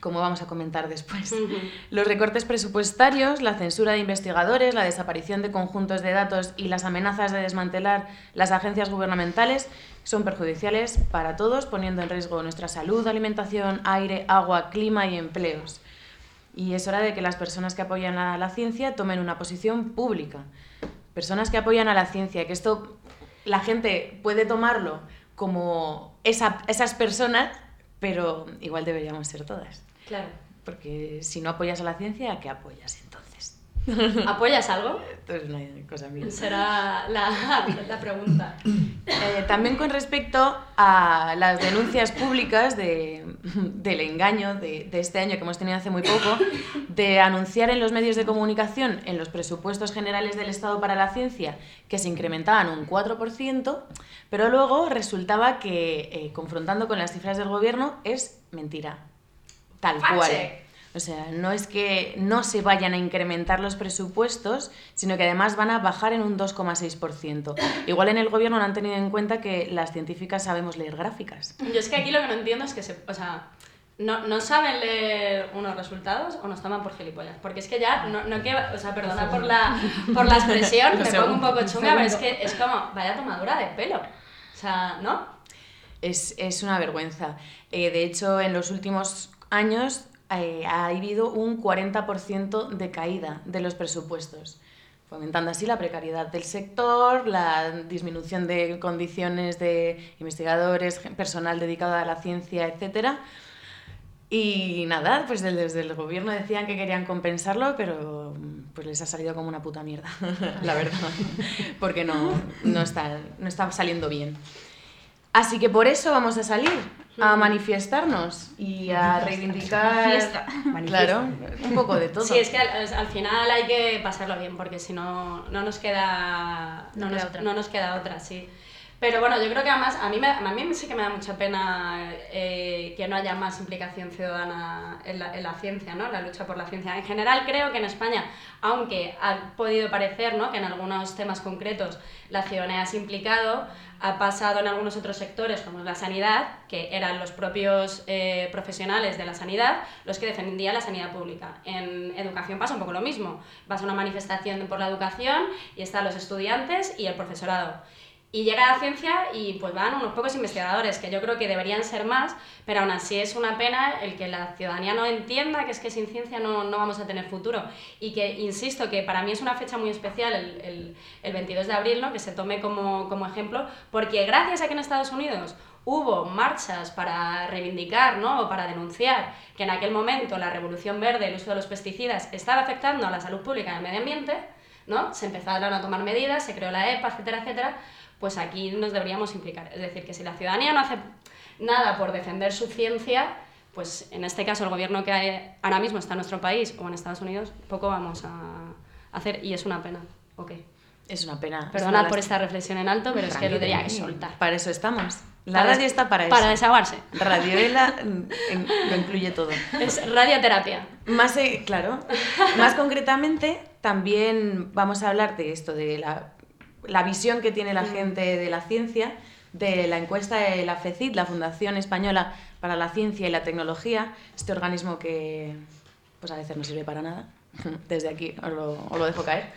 como vamos a comentar después. Uh-huh. Los recortes presupuestarios, la censura de investigadores, la desaparición de conjuntos de datos y las amenazas de desmantelar las agencias gubernamentales son perjudiciales para todos, poniendo en riesgo nuestra salud, alimentación, aire, agua, clima y empleos. Y es hora de que las personas que apoyan a la ciencia tomen una posición pública. Personas que apoyan a la ciencia, que esto la gente puede tomarlo como esa, esas personas, pero igual deberíamos ser todas. Claro. Porque si no apoyas a la ciencia, ¿a qué apoyas entonces? ¿Apoyas algo? Entonces no hay cosa mía. Será la, la pregunta. Eh, también con respecto a las denuncias públicas de, del engaño de, de este año que hemos tenido hace muy poco, de anunciar en los medios de comunicación, en los presupuestos generales del Estado para la ciencia, que se incrementaban un cuatro por ciento, pero luego resultaba que, eh, confrontando con las cifras del gobierno, es mentira. Tal cual. O sea, no es que no se vayan a incrementar los presupuestos, sino que además van a bajar en un dos coma seis por ciento. Igual en el gobierno no han tenido en cuenta que las científicas sabemos leer gráficas. Yo es que aquí lo que no entiendo es que se, o sea, no, no saben leer unos resultados o nos toman por gilipollas. Porque es que ya, no, no que, o sea, perdona por la, por la expresión, me pongo un poco chunga, pero es que es como, vaya tomadura de pelo. O sea, ¿no? Es, es una vergüenza. Eh, de hecho, en los últimos años eh, ha habido un cuarenta por ciento de caída de los presupuestos, fomentando así la precariedad del sector, la disminución de condiciones de investigadores, personal dedicado a la ciencia, etcétera. Y nada, pues desde el gobierno decían que querían compensarlo, pero pues les ha salido como una puta mierda, la verdad, porque no, no, está, no está saliendo bien. Así que por eso vamos a salir a manifestarnos y a reivindicar, Fiesta. Claro, un poco de todo. Sí, es que al, al final hay que pasarlo bien, porque si no, no nos queda, no, No nos, queda otra. no nos queda otra, sí. Pero bueno, yo creo que además a mí, me, a mí sí que me da mucha pena eh, que no haya más implicación ciudadana en la, en la ciencia, ¿no? La lucha por la ciencia. En general creo que en España, aunque ha podido parecer, ¿no?, que en algunos temas concretos la ciudadanía se ha implicado, ha pasado en algunos otros sectores, como la sanidad, que eran los propios eh, profesionales de la sanidad los que defendían la sanidad pública. En educación pasa un poco lo mismo. Vas a una manifestación por la educación y están los estudiantes y el profesorado. Y llega la ciencia y pues van unos pocos investigadores, que yo creo que deberían ser más, pero aún así es una pena el que la ciudadanía no entienda que es que sin ciencia no, no vamos a tener futuro. Y que, insisto, que para mí es una fecha muy especial, el, el, el veintidós de abril, ¿no?, que se tome como, como ejemplo, porque gracias a que en Estados Unidos hubo marchas para reivindicar, ¿no?, o para denunciar que en aquel momento la revolución verde, el uso de los pesticidas, estaba afectando a la salud pública y al medio ambiente, ¿no?, se empezaron a tomar medidas, se creó la EPA, etcétera, etcétera, pues aquí nos deberíamos implicar. Es decir, que si la ciudadanía no hace nada por defender su ciencia, pues en este caso el gobierno que hay, ahora mismo está en nuestro país o en Estados Unidos, poco vamos a hacer, y es una pena. Okay. Es una pena. Perdonad una por esta reflexión en alto, pero es que lo tenía que soltar. Para eso estamos. La Para radio des- está para eso. Para desahogarse. Radioela en- en- lo incluye todo. Es radioterapia. Más, eh, claro, más concretamente, también vamos a hablar de esto, de la, la visión que tiene la gente de la ciencia, de la encuesta de la FECIT, la Fundación Española para la Ciencia y la Tecnología, este organismo que pues a veces no sirve para nada. Desde aquí os lo, os lo dejo caer.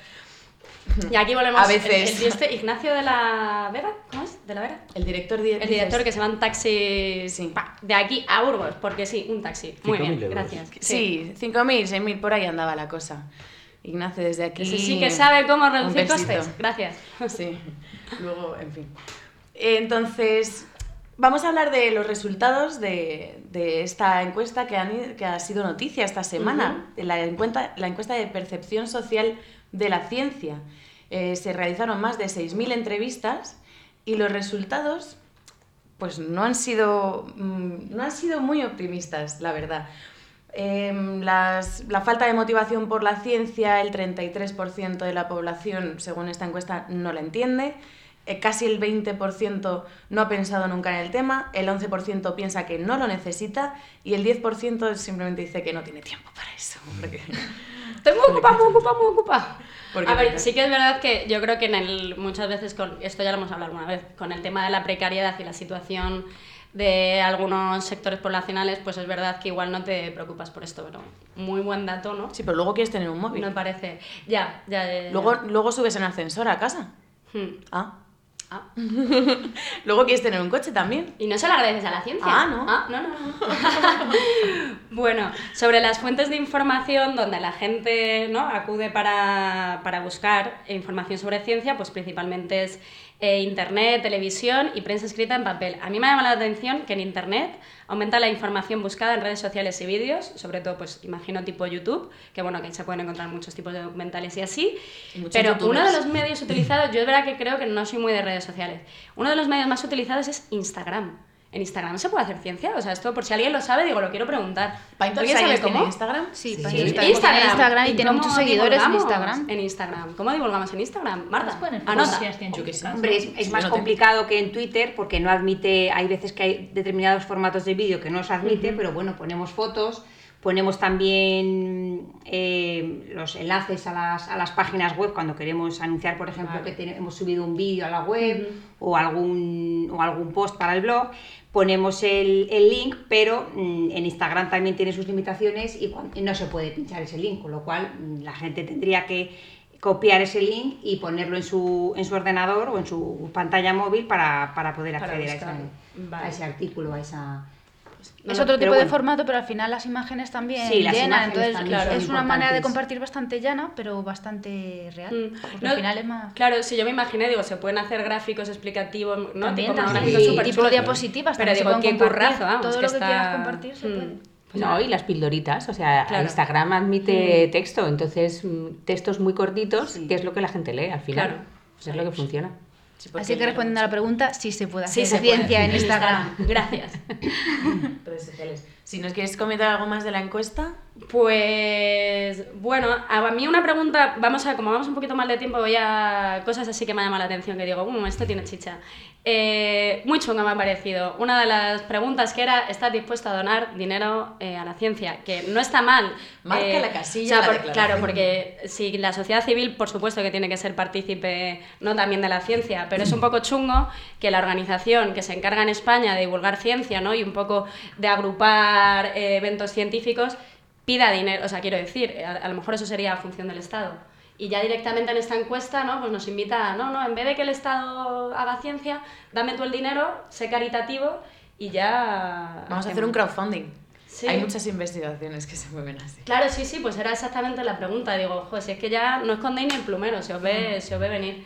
Y aquí volvemos A veces. El, el tío este, Ignacio de la Vega, ¿cómo es? ¿De la Vera? El director, di- El director que se va en taxi Sí. pa, de aquí a Burgos, porque sí, un taxi. Muy cinco bien, mil euros. gracias. Sí, cinco mil, seis mil, por ahí andaba la cosa. Ignacio, desde aquí... Ese sí que sabe cómo un reducir besito. costes. Gracias. Sí, luego, en fin. Entonces, vamos a hablar de los resultados de, de esta encuesta que, han, que ha sido noticia esta semana, Ujú. la, encuesta, la encuesta de percepción social de la ciencia. Eh, se realizaron más de seis mil entrevistas y los resultados pues no han sido, mm, no han sido muy optimistas, la verdad. Eh, las, la falta de motivación por la ciencia, el treinta y tres por ciento de la población, según esta encuesta, no la entiende. Eh, casi el veinte por ciento no ha pensado nunca en el tema, el once por ciento piensa que no lo necesita y el diez por ciento simplemente dice que no tiene tiempo para eso. Porque, Estoy muy ocupada, muy ocupada, muy ocupada. porque A ver, sí que es verdad que yo creo que en el, muchas veces, con esto ya lo hemos hablado alguna vez, con el tema de la precariedad y la situación de algunos sectores poblacionales, pues es verdad que igual no te preocupas por esto, pero muy buen dato, ¿no? Sí, pero luego quieres tener un móvil. Me parece. Ya, ya, ya, ya. Luego, luego subes en ascensor a casa. Hmm. Ah. Ah. Luego quieres tener un coche también. Y no se lo agradeces a la ciencia. Ah, ¿no? Ah, no, no, no. Bueno, sobre las fuentes de información donde la gente, ¿no?, acude para, para buscar información sobre ciencia, pues principalmente es eh, internet, televisión y prensa escrita en papel. A mí me ha llamado la atención que en internet aumenta la información buscada en redes sociales y vídeos, sobre todo, pues imagino tipo YouTube, que bueno, que ahí se pueden encontrar muchos tipos de documentales y así. Y pero youtubers. uno de los medios utilizados, yo es verdad que creo que no soy muy de redes sociales, uno de los medios más utilizados es Instagram. ¿En Instagram se puede hacer ciencia? O sea, esto por si alguien lo sabe, digo, lo quiero preguntar. ¿Alguien sabe cómo? ¿Instagram? Sí, Sí. para Sí. Instagram. Instagram. Instagram y ¿Y tiene cómo muchos seguidores en divulgamos Instagram. En Instagram. ¿Cómo divulgamos en Instagram? Marta, poner anota. fotografías Yo qué sé. científicas. Hombre, es, es Sí, más yo no tengo. complicado que en Twitter porque no admite, hay veces que hay determinados formatos de vídeo que no se admite, pero bueno, ponemos fotos, ponemos también eh, los enlaces a las, a las páginas web cuando queremos anunciar, por ejemplo, Vale. que te- hemos subido un vídeo a la web o, algún, o algún post para el blog. Ponemos el, el link, pero mm, en Instagram también tiene sus limitaciones y, cuan- y no se puede pinchar ese link, con lo cual mm, la gente tendría que copiar ese link y ponerlo en su, en su ordenador o en su pantalla móvil para, para poder Para acceder a, buscar. ese, Vale. a ese artículo, a esa... No, Es no, otro pero tipo de bueno. formato, pero al final las imágenes también Sí, las llenan, imágenes entonces también claro, son es una manera de importantes. compartir bastante llana, pero bastante real. Mm. Porque No, al final es más... Claro, si yo me imaginé, digo, se pueden hacer gráficos explicativos, ¿no? También, tipo también. monográficos Sí, súper tipo chulos. diapositivas Pero también se digo, pueden qué compartir. currazo, vamos, Todo que lo que está... quieras compartir se Mm. puede. Pues No, y las pildoritas, o sea, Claro. Instagram admite texto, entonces mm, textos muy cortitos, que es lo que la gente lee al final. Claro. Pues es lo que funciona. Sí, porque Así que respondiendo a la pregunta, sí se puede Sí, hacer se ciencia puede. en Instagram. Gracias. redes sociales. Si nos quieres comentar algo más de la encuesta, Pues bueno, a mí una pregunta, vamos a, como vamos un poquito mal de tiempo, voy a cosas así que me llaman la atención, que digo, um, esto tiene chicha. Eh, muy chunga me ha parecido. Una de las preguntas que era, ¿estás dispuesto a donar dinero eh, a la ciencia? Que no está mal. Marca eh, la casilla o sea, la por- declaración. claro, porque si la sociedad civil, por supuesto que tiene que ser partícipe, no también de la ciencia, pero es un poco chungo que la organización que se encarga en España de divulgar ciencia, ¿no?, y un poco de agrupar eh, eventos científicos, pida dinero, o sea, quiero decir, a, a lo mejor eso sería función del Estado. Y ya directamente en esta encuesta, ¿no?, pues nos invita a, no, no, en vez de que el Estado haga ciencia, dame tú el dinero, sé caritativo y ya... vamos a hacer un crowdfunding. Sí. Hay muchas investigaciones que se mueven así. Claro, sí, sí, pues era exactamente la pregunta. Digo, joder, si es que ya no escondéis ni el plumero, se os ve, se os ve venir.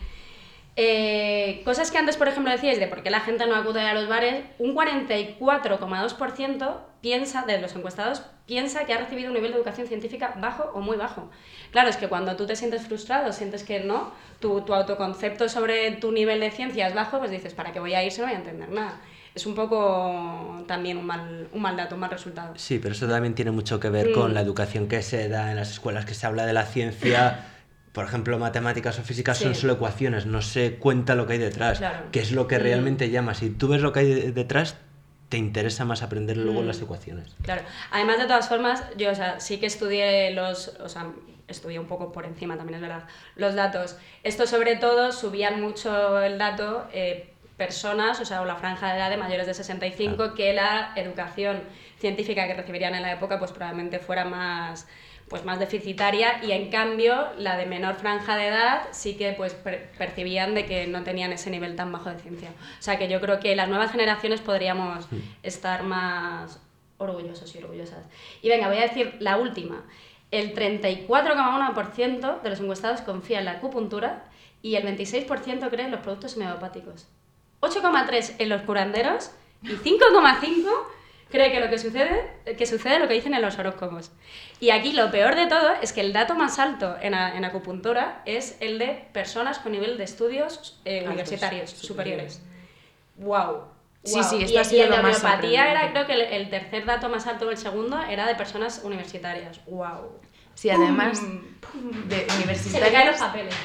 Eh, cosas que antes, por ejemplo, decíais de por qué la gente no acude a los bares, un cuarenta y cuatro coma dos por ciento piensa, de los encuestados, piensa que ha recibido un nivel de educación científica bajo o muy bajo. Claro, es que cuando tú te sientes frustrado, sientes que no, tu, tu autoconcepto sobre tu nivel de ciencia es bajo, pues dices, ¿para qué voy a ir si no voy a entender nada? Es un poco también un mal, un mal dato, un mal resultado. Sí, pero eso también tiene mucho que ver con Mm. la educación que se da en las escuelas, que se habla de la ciencia. Por ejemplo, matemáticas o físicas son Sí. solo ecuaciones, no se cuenta lo que hay detrás, Claro. que es lo que Mm. realmente llama. Si tú ves lo que hay de- detrás, te interesa más aprender luego Mm. las ecuaciones. Claro. Además, de todas formas, yo, o sea, sí que estudié los... O sea, estudié un poco por encima, también es verdad, los datos. Esto, sobre todo, subían mucho el dato eh, personas, o sea, o la franja de edad de mayores de sesenta y cinco, Ah. que la educación científica que recibirían en la época, pues probablemente fuera más... pues más deficitaria, y en cambio la de menor franja de edad sí que pues per- percibían de que no tenían ese nivel tan bajo de ciencia. O sea que yo creo que las nuevas generaciones podríamos estar más orgullosos y orgullosas. Y venga, voy a decir la última. El treinta y cuatro coma uno por ciento de los encuestados confía en la acupuntura y el veintiséis por ciento cree en los productos homeopáticos. ocho coma tres por ciento en los curanderos y cinco coma cinco por ciento cree que lo que sucede, que sucede lo que dicen en los horóscopos. Y aquí lo peor de todo es que el dato más alto en, a- en acupuntura es el de personas con nivel de estudios eh, Altos, universitarios superiores. superiores. ¡Wow! Sí, sí, y, esto ha y sido el de lo más homeopatía era, sorprendente. creo que el, el tercer dato más alto o el segundo era de personas universitarias. ¡Wow! Sí, además Pum, de Se le caen los universitarios, papeles.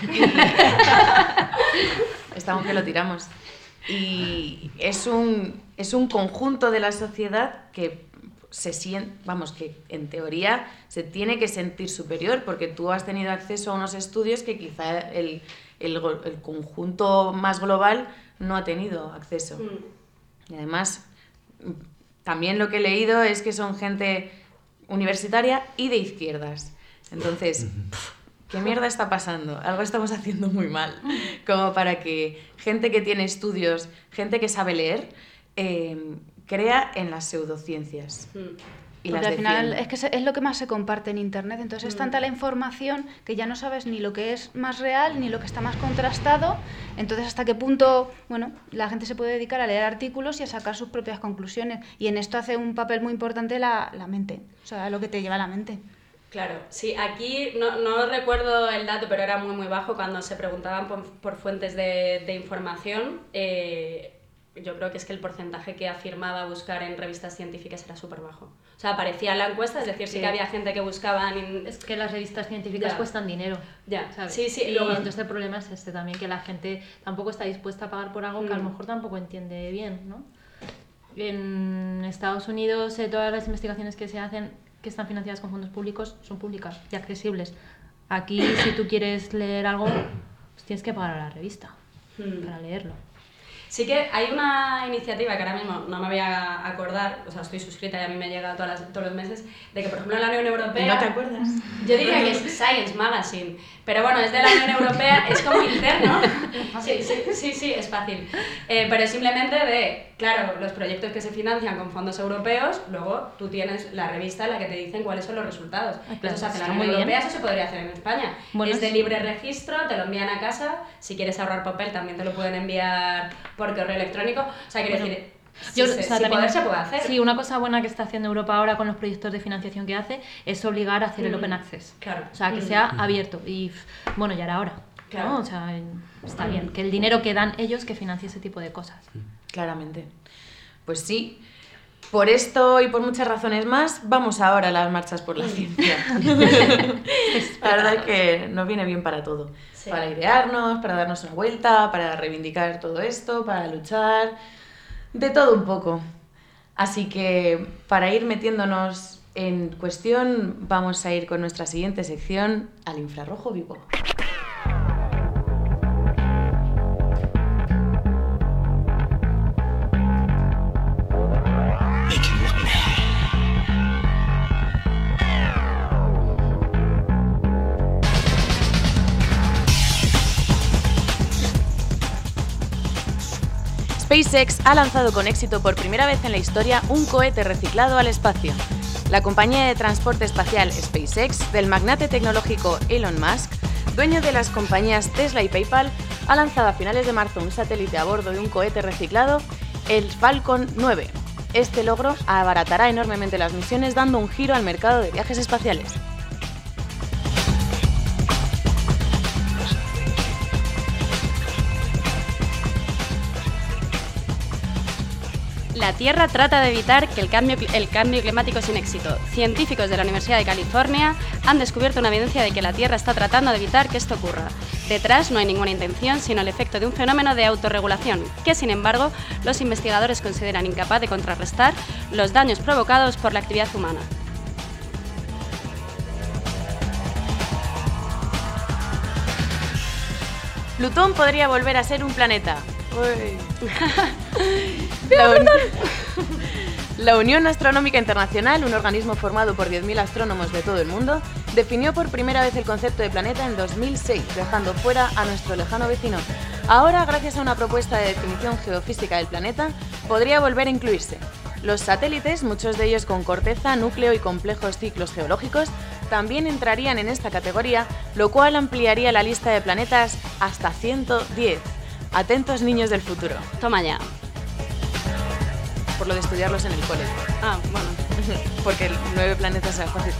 estamos que lo tiramos. Y es un, es un conjunto de la sociedad que se siente, vamos, que en teoría se tiene que sentir superior, porque tú has tenido acceso a unos estudios que quizá el, el, go- el conjunto más global no ha tenido acceso. Mm. Y además, también lo que he leído es que son gente universitaria y de izquierdas. Entonces, ¿qué mierda está pasando? Algo estamos haciendo muy mal, como para que gente que tiene estudios, gente que sabe leer, eh, crea en las pseudociencias. Y Porque las al final defienda. es que se- es lo que más se comparte en internet, entonces es tanta la información que ya no sabes ni lo que es más real ni lo que está más contrastado, entonces hasta qué punto, bueno, la gente se puede dedicar a leer artículos y a sacar sus propias conclusiones, y en esto hace un papel muy importante la, la mente, o sea, lo que te lleva a la mente. Claro, sí, aquí no, no recuerdo el dato, pero era muy muy bajo cuando se preguntaban por, por fuentes de, de información. Eh, yo creo que es que el porcentaje que afirmaba buscar en revistas científicas era súper bajo. O sea, aparecía en la encuesta, es decir, sí, Sí. que había gente que buscaba... En... Es que las revistas científicas Ya. cuestan dinero. Ya, ¿sabes? sí, sí. Y luego- entonces el problema es este también, que la gente tampoco está dispuesta a pagar por algo que a lo Mm. mejor tampoco entiende bien, ¿no? En Estados Unidos, eh, todas las investigaciones que se hacen, que están financiadas con fondos públicos, son públicas y accesibles. Aquí, si tú quieres leer algo, pues tienes que pagar a la revista Mm. para leerlo. Sí que hay una iniciativa que ahora mismo no me voy a acordar, o sea, estoy suscrita y a mí me llega todas las- todos los meses, de que, por ejemplo, en la Unión Europea... ¿Y no te acuerdas? Yo diría que es Science Magazine, pero bueno, es de la Unión Europea, es como interno. Sí, sí, sí, sí, es fácil. Eh, pero es simplemente de, claro, los proyectos que se financian con fondos europeos, luego tú tienes la revista en la que te dicen cuáles son los resultados. Ah, claro, Eso se hace en la está Unión muy bien. Europea, eso se podría hacer en España. Bueno, es de sí. libre registro, te lo envían a casa, si quieres ahorrar papel también te lo pueden enviar por correo electrónico. O sea, quiero Bueno, decir, Yo, si, o se, sea, si también- poder se puede hacer. Sí, una cosa buena que está haciendo Europa ahora con los proyectos de financiación que hace es obligar a hacer el Mm. Open Access. Claro. O sea, que Mm. sea abierto. Y pff, bueno, ya era hora. Claro. ¿no? O sea, en- está bien. Que el dinero que dan ellos que financie ese tipo de cosas. Claramente. Pues sí. Por esto y por muchas razones más, vamos ahora a las marchas por la ciencia. La verdad es que nos viene bien para todo. Sí. Para airearnos, para darnos una vuelta, para reivindicar todo esto, para luchar, de todo un poco. Así que para ir metiéndonos en cuestión, vamos a ir con nuestra siguiente sección, al infrarrojo vivo. SpaceX ha lanzado con éxito por primera vez en la historia un cohete reciclado al espacio. La compañía de transporte espacial SpaceX, del magnate tecnológico Elon Musk, dueño de las compañías Tesla y PayPal, ha lanzado a finales de marzo un satélite a bordo de un cohete reciclado, el Falcon nueve. Este logro abaratará enormemente las misiones, dando un giro al mercado de viajes espaciales. La Tierra trata de evitar que el cambio, el cambio climático sin éxito. Científicos de la Universidad de California han descubierto una evidencia de que la Tierra está tratando de evitar que esto ocurra. Detrás no hay ninguna intención, sino el efecto de un fenómeno de autorregulación, que sin embargo los investigadores consideran incapaz de contrarrestar los daños provocados por la actividad humana. Plutón podría volver a ser un planeta. La, Un- La Unión Astronómica Internacional, un organismo formado por diez mil astrónomos de todo el mundo, definió por primera vez el concepto de planeta en dos mil seis, dejando fuera a nuestro lejano vecino. Ahora, gracias a una propuesta de definición geofísica del planeta, podría volver a incluirse. Los satélites, muchos de ellos con corteza, núcleo y complejos ciclos geológicos, también entrarían en esta categoría, lo cual ampliaría la lista de planetas hasta ciento diez. Atentos, niños del futuro. Toma ya. Por lo de estudiarlos en el cole. Ah, bueno. Porque el nueve planetas es fácil.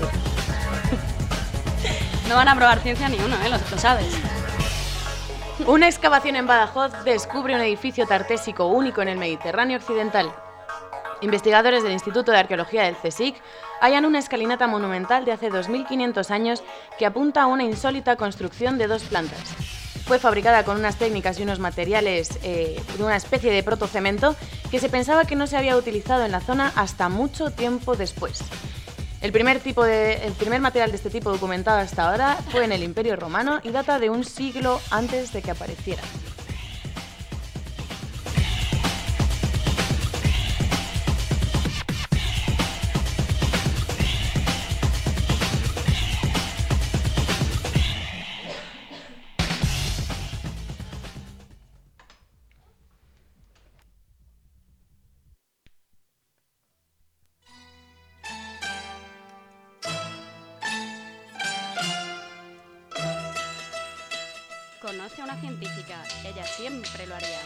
No van a probar ciencia ni uno, ¿eh? Lo, lo sabes. Una excavación en Badajoz descubre un edificio tartésico único en el Mediterráneo occidental. Investigadores del Instituto de Arqueología del CSIC hallan una escalinata monumental de hace dos mil quinientos años que apunta a una insólita construcción de dos plantas. Fue fabricada con unas técnicas y unos materiales eh, de una especie de protocemento que se pensaba que no se había utilizado en la zona hasta mucho tiempo después. El primer, tipo de, el primer material de este tipo documentado hasta ahora fue en el Imperio Romano y data de un siglo antes de que apareciera. conoce a una científica, ella siempre lo haría.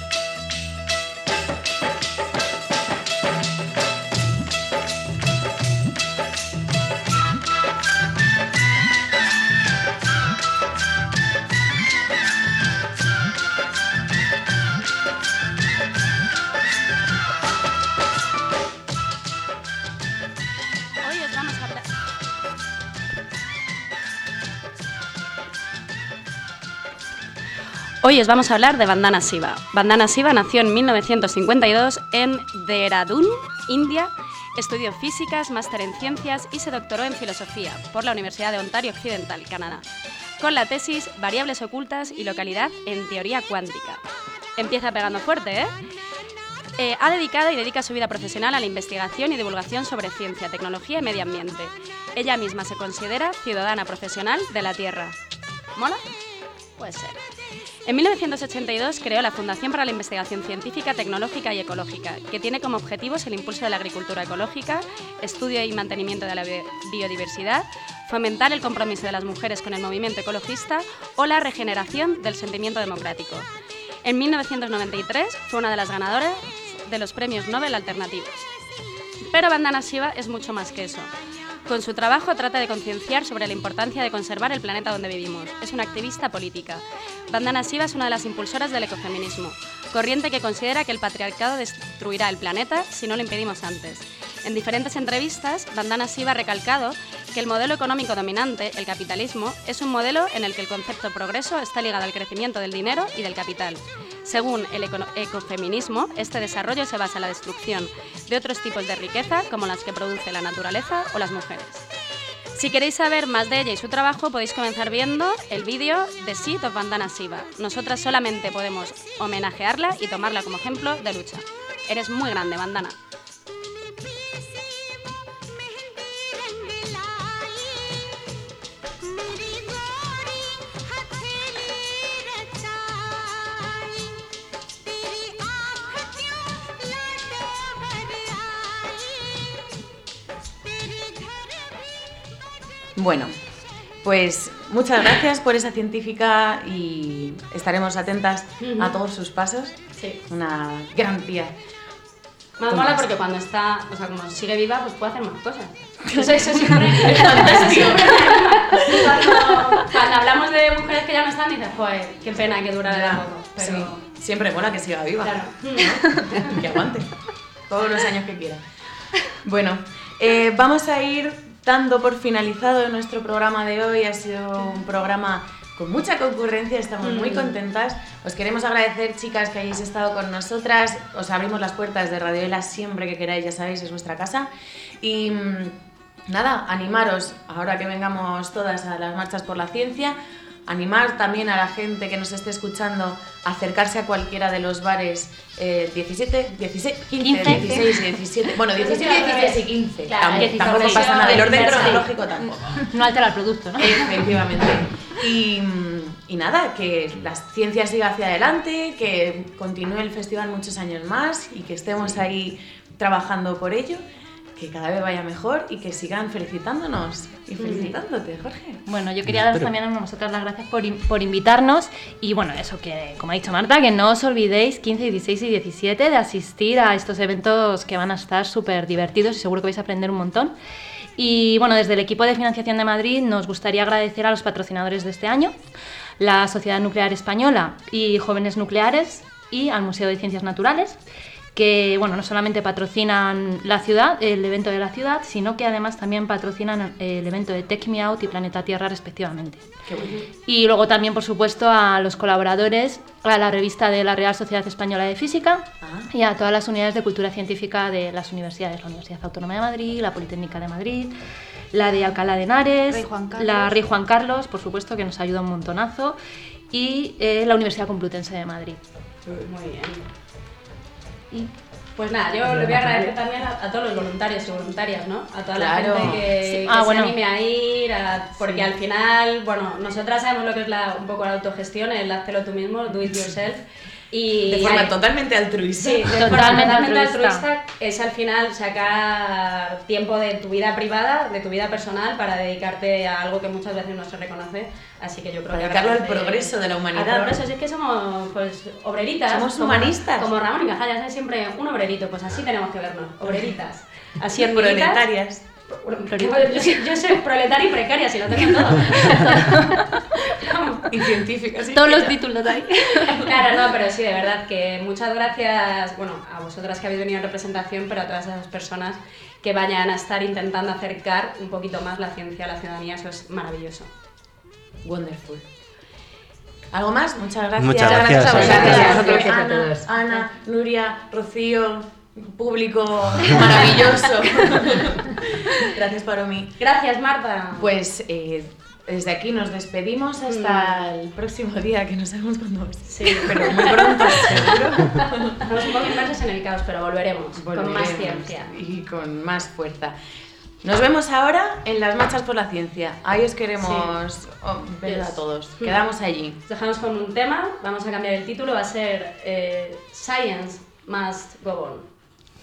Hoy os vamos a hablar de Vandana Shiva. Vandana Shiva nació en mil novecientos cincuenta y dos en Dehradun, India. Estudió físicas, máster en ciencias y se doctoró en filosofía por la Universidad de Ontario Occidental, Canadá, con la tesis Variables ocultas y localidad en teoría cuántica. Empieza pegando fuerte, ¿eh? Eh, ha dedicado y dedica su vida profesional a la investigación y divulgación sobre ciencia, tecnología y medio ambiente. Ella misma se considera ciudadana profesional de la Tierra. ¿Mola? Puede ser. En mil novecientos ochenta y dos creó la Fundación para la Investigación Científica, Tecnológica y Ecológica, que tiene como objetivos el impulso de la agricultura ecológica, estudio y mantenimiento de la biodiversidad, fomentar el compromiso de las mujeres con el movimiento ecologista o la regeneración del sentimiento democrático. En mil novecientos noventa y tres fue una de las ganadoras de los premios Nobel alternativos. Pero Vandana Shiva es mucho más que eso. Con su trabajo trata de concienciar sobre la importancia de conservar el planeta donde vivimos. Es una activista política. Vandana Shiva es una de las impulsoras del ecofeminismo, corriente que considera que el patriarcado destruirá el planeta si no lo impedimos antes. En diferentes entrevistas, Vandana Shiva ha recalcado que el modelo económico dominante, el capitalismo, es un modelo en el que el concepto progreso está ligado al crecimiento del dinero y del capital. Según el eco- ecofeminismo, este desarrollo se basa en la destrucción de otros tipos de riqueza, como las que produce la naturaleza o las mujeres. Si queréis saber más de ella y su trabajo, podéis comenzar viendo el vídeo The Seed of Vandana Shiva. Nosotras solamente podemos homenajearla y tomarla como ejemplo de lucha. Eres muy grande, Vandana. Bueno, pues muchas gracias por esa científica y estaremos atentas a todos sus pasos. Sí. Una gran tía. Más mola porque cuando está, o sea, como sigue viva, pues puede hacer más cosas. Eso, eso siempre, eso siempre cuando, cuando hablamos de mujeres que ya no están, dices, joder, qué pena que durara de poco. Pero sí, siempre mola que siga viva. Claro. ¿No? Que aguante todos los años que quiera. Bueno, eh, vamos a ir dando por finalizado nuestro programa de hoy. Ha sido un programa con mucha concurrencia, estamos muy contentas. Os queremos agradecer, chicas, que hayáis estado con nosotras. Os abrimos las puertas de Radio Ela siempre que queráis, ya sabéis, es vuestra casa. Y mmm, nada, animaros, ahora que vengamos todas a las marchas por la ciencia, animar también a la gente que nos esté escuchando a acercarse a cualquiera de los bares eh, diecisiete, dieciséis, quince, dieciséis, diecisiete, bueno, diecisiete, dieciséis y quince. Claro, Tamp- tampoco pasa nada, el orden cronológico tampoco. No altera el producto, ¿no? Efectivamente. Y, y nada, que la ciencia siga hacia adelante, que continúe el festival muchos años más y que estemos ahí trabajando por ello, que cada vez vaya mejor y que sigan felicitándonos y felicitándote, Jorge. Bueno, yo quería daros también a vosotras las gracias por, in- por invitarnos y bueno, eso que, como ha dicho Marta, que no os olvidéis quince, dieciséis y diecisiete de asistir a estos eventos que van a estar súper divertidos y seguro que vais a aprender un montón. Y bueno, desde el equipo de financiación de Madrid nos gustaría agradecer a los patrocinadores de este año, la Sociedad Nuclear Española y Jóvenes Nucleares y al Museo de Ciencias Naturales, que bueno, no solamente patrocinan la ciudad, el evento de la ciudad, sino que además también patrocinan el evento de Tech Me Out y Planeta Tierra respectivamente. Qué bueno. Y luego también, por supuesto, a los colaboradores, a la revista de la Real Sociedad Española de Física Ah. y a todas las unidades de cultura científica de las universidades, la Universidad Autónoma de Madrid, la Politécnica de Madrid, la de Alcalá de Henares, Rey Juan Carlos. la Rey Juan Carlos, por supuesto, que nos ayuda un montonazo, y eh, la Universidad Complutense de Madrid. muy bien. Y pues nada, yo le voy a agradecer también a, a todos los voluntarios y voluntarias, ¿no? A toda Claro. la gente que, Sí. que Ah, se bueno. anime a ir, a- porque al final, bueno, nosotras sabemos lo que es la, un poco la autogestión, el hazlo tú mismo, do it yourself. Y De forma hay- totalmente altruista. Sí, de forma Totalmente totalmente altruista. altruista es al final sacar tiempo de tu vida privada, de tu vida personal, para dedicarte a algo que muchas veces no se reconoce. Así que yo creo Para que dedicarlo al agradece- progreso de la humanidad. Al progreso, si es que somos pues obreritas. Somos como- humanistas. Como Ramón y Cajal, ya sabes, siempre un obrerito, pues así tenemos que vernos, obreritas. Así hormiguitas. Proletarias. Yo soy, yo soy proletaria y precaria, si lo tengo todo. Y científicas. sí. Todos los títulos ahí. Claro, no, pero sí, de verdad que muchas gracias, bueno, a vosotras que habéis venido en representación, pero a todas esas personas que vayan a estar intentando acercar un poquito más la ciencia a la ciudadanía, eso es maravilloso. Wonderful. ¿Algo más? Muchas gracias. Muchas gracias. a vosotras. Gracias a vosotros, vosotros. Ana, a todos. Ana, Nuria, Rocío, público maravilloso. Gracias, Paromi. Gracias, Marta. Pues eh, desde aquí nos despedimos hasta el próximo día, que no sabemos cuándo es. Sí, Pero muy pronto, seguro. estamos un poco inmersos en el caos, pero volveremos, con más Volveremos ciencia. Y con más fuerza. Nos vemos ahora en las marchas por la ciencia. Ahí os queremos oh, ver a Yes. todos. Quedamos allí. Os dejamos con un tema, vamos a cambiar el título, va a ser eh, Science Must Go On.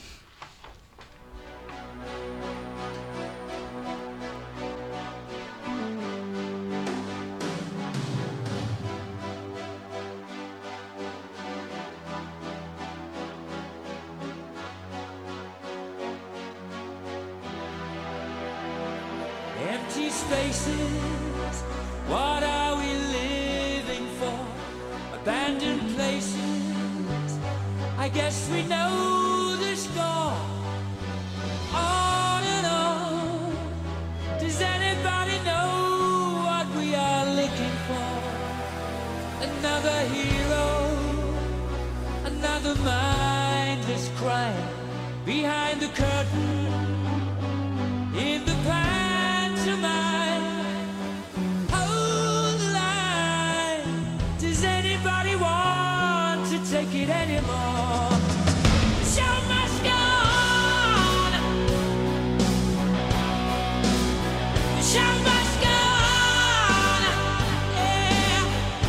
Empty spaces, what are we living for? Abandoned places, I guess we know the score. On and on, does anybody know what we are looking for? Another hero, another mindless crime behind the curtain. In the pantomime, hold the line. Does anybody want to take it anymore? The show must go on. The show must go on. Yeah.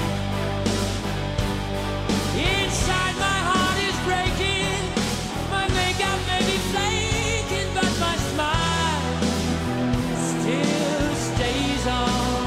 Inside my heart is breaking. My makeup may be flaking, but my smile still stays on.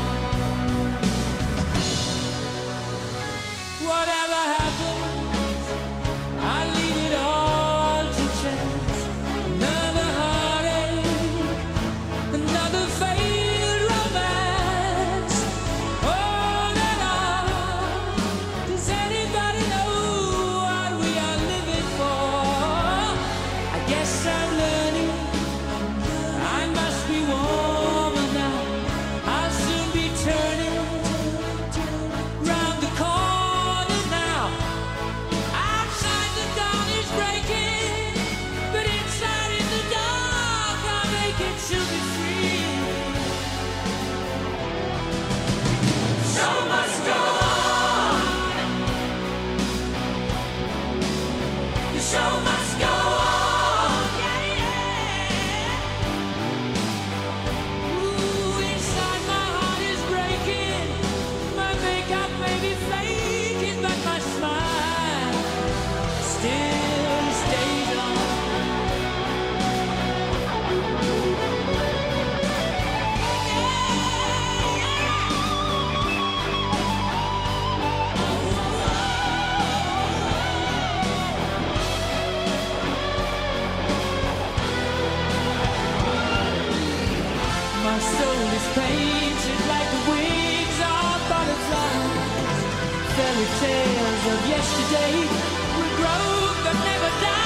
Whatever happens, I leave it all to chance. Another heartache, another failed romance. On and on. Does anybody know what we are living for? I guess I'm learning. I must be warmer now. I'll soon be turning round the corner now. Outside the dawn is breaking, but inside in the dark I'll make it to be free. Show must go on. The show must go on. Yeah, yeah. Ooh, inside my heart is breaking. My makeup may be flaking, but my smile still stays on. My soul is painted like the wings of butterflies. Fairy tales of yesterday will grow but never die.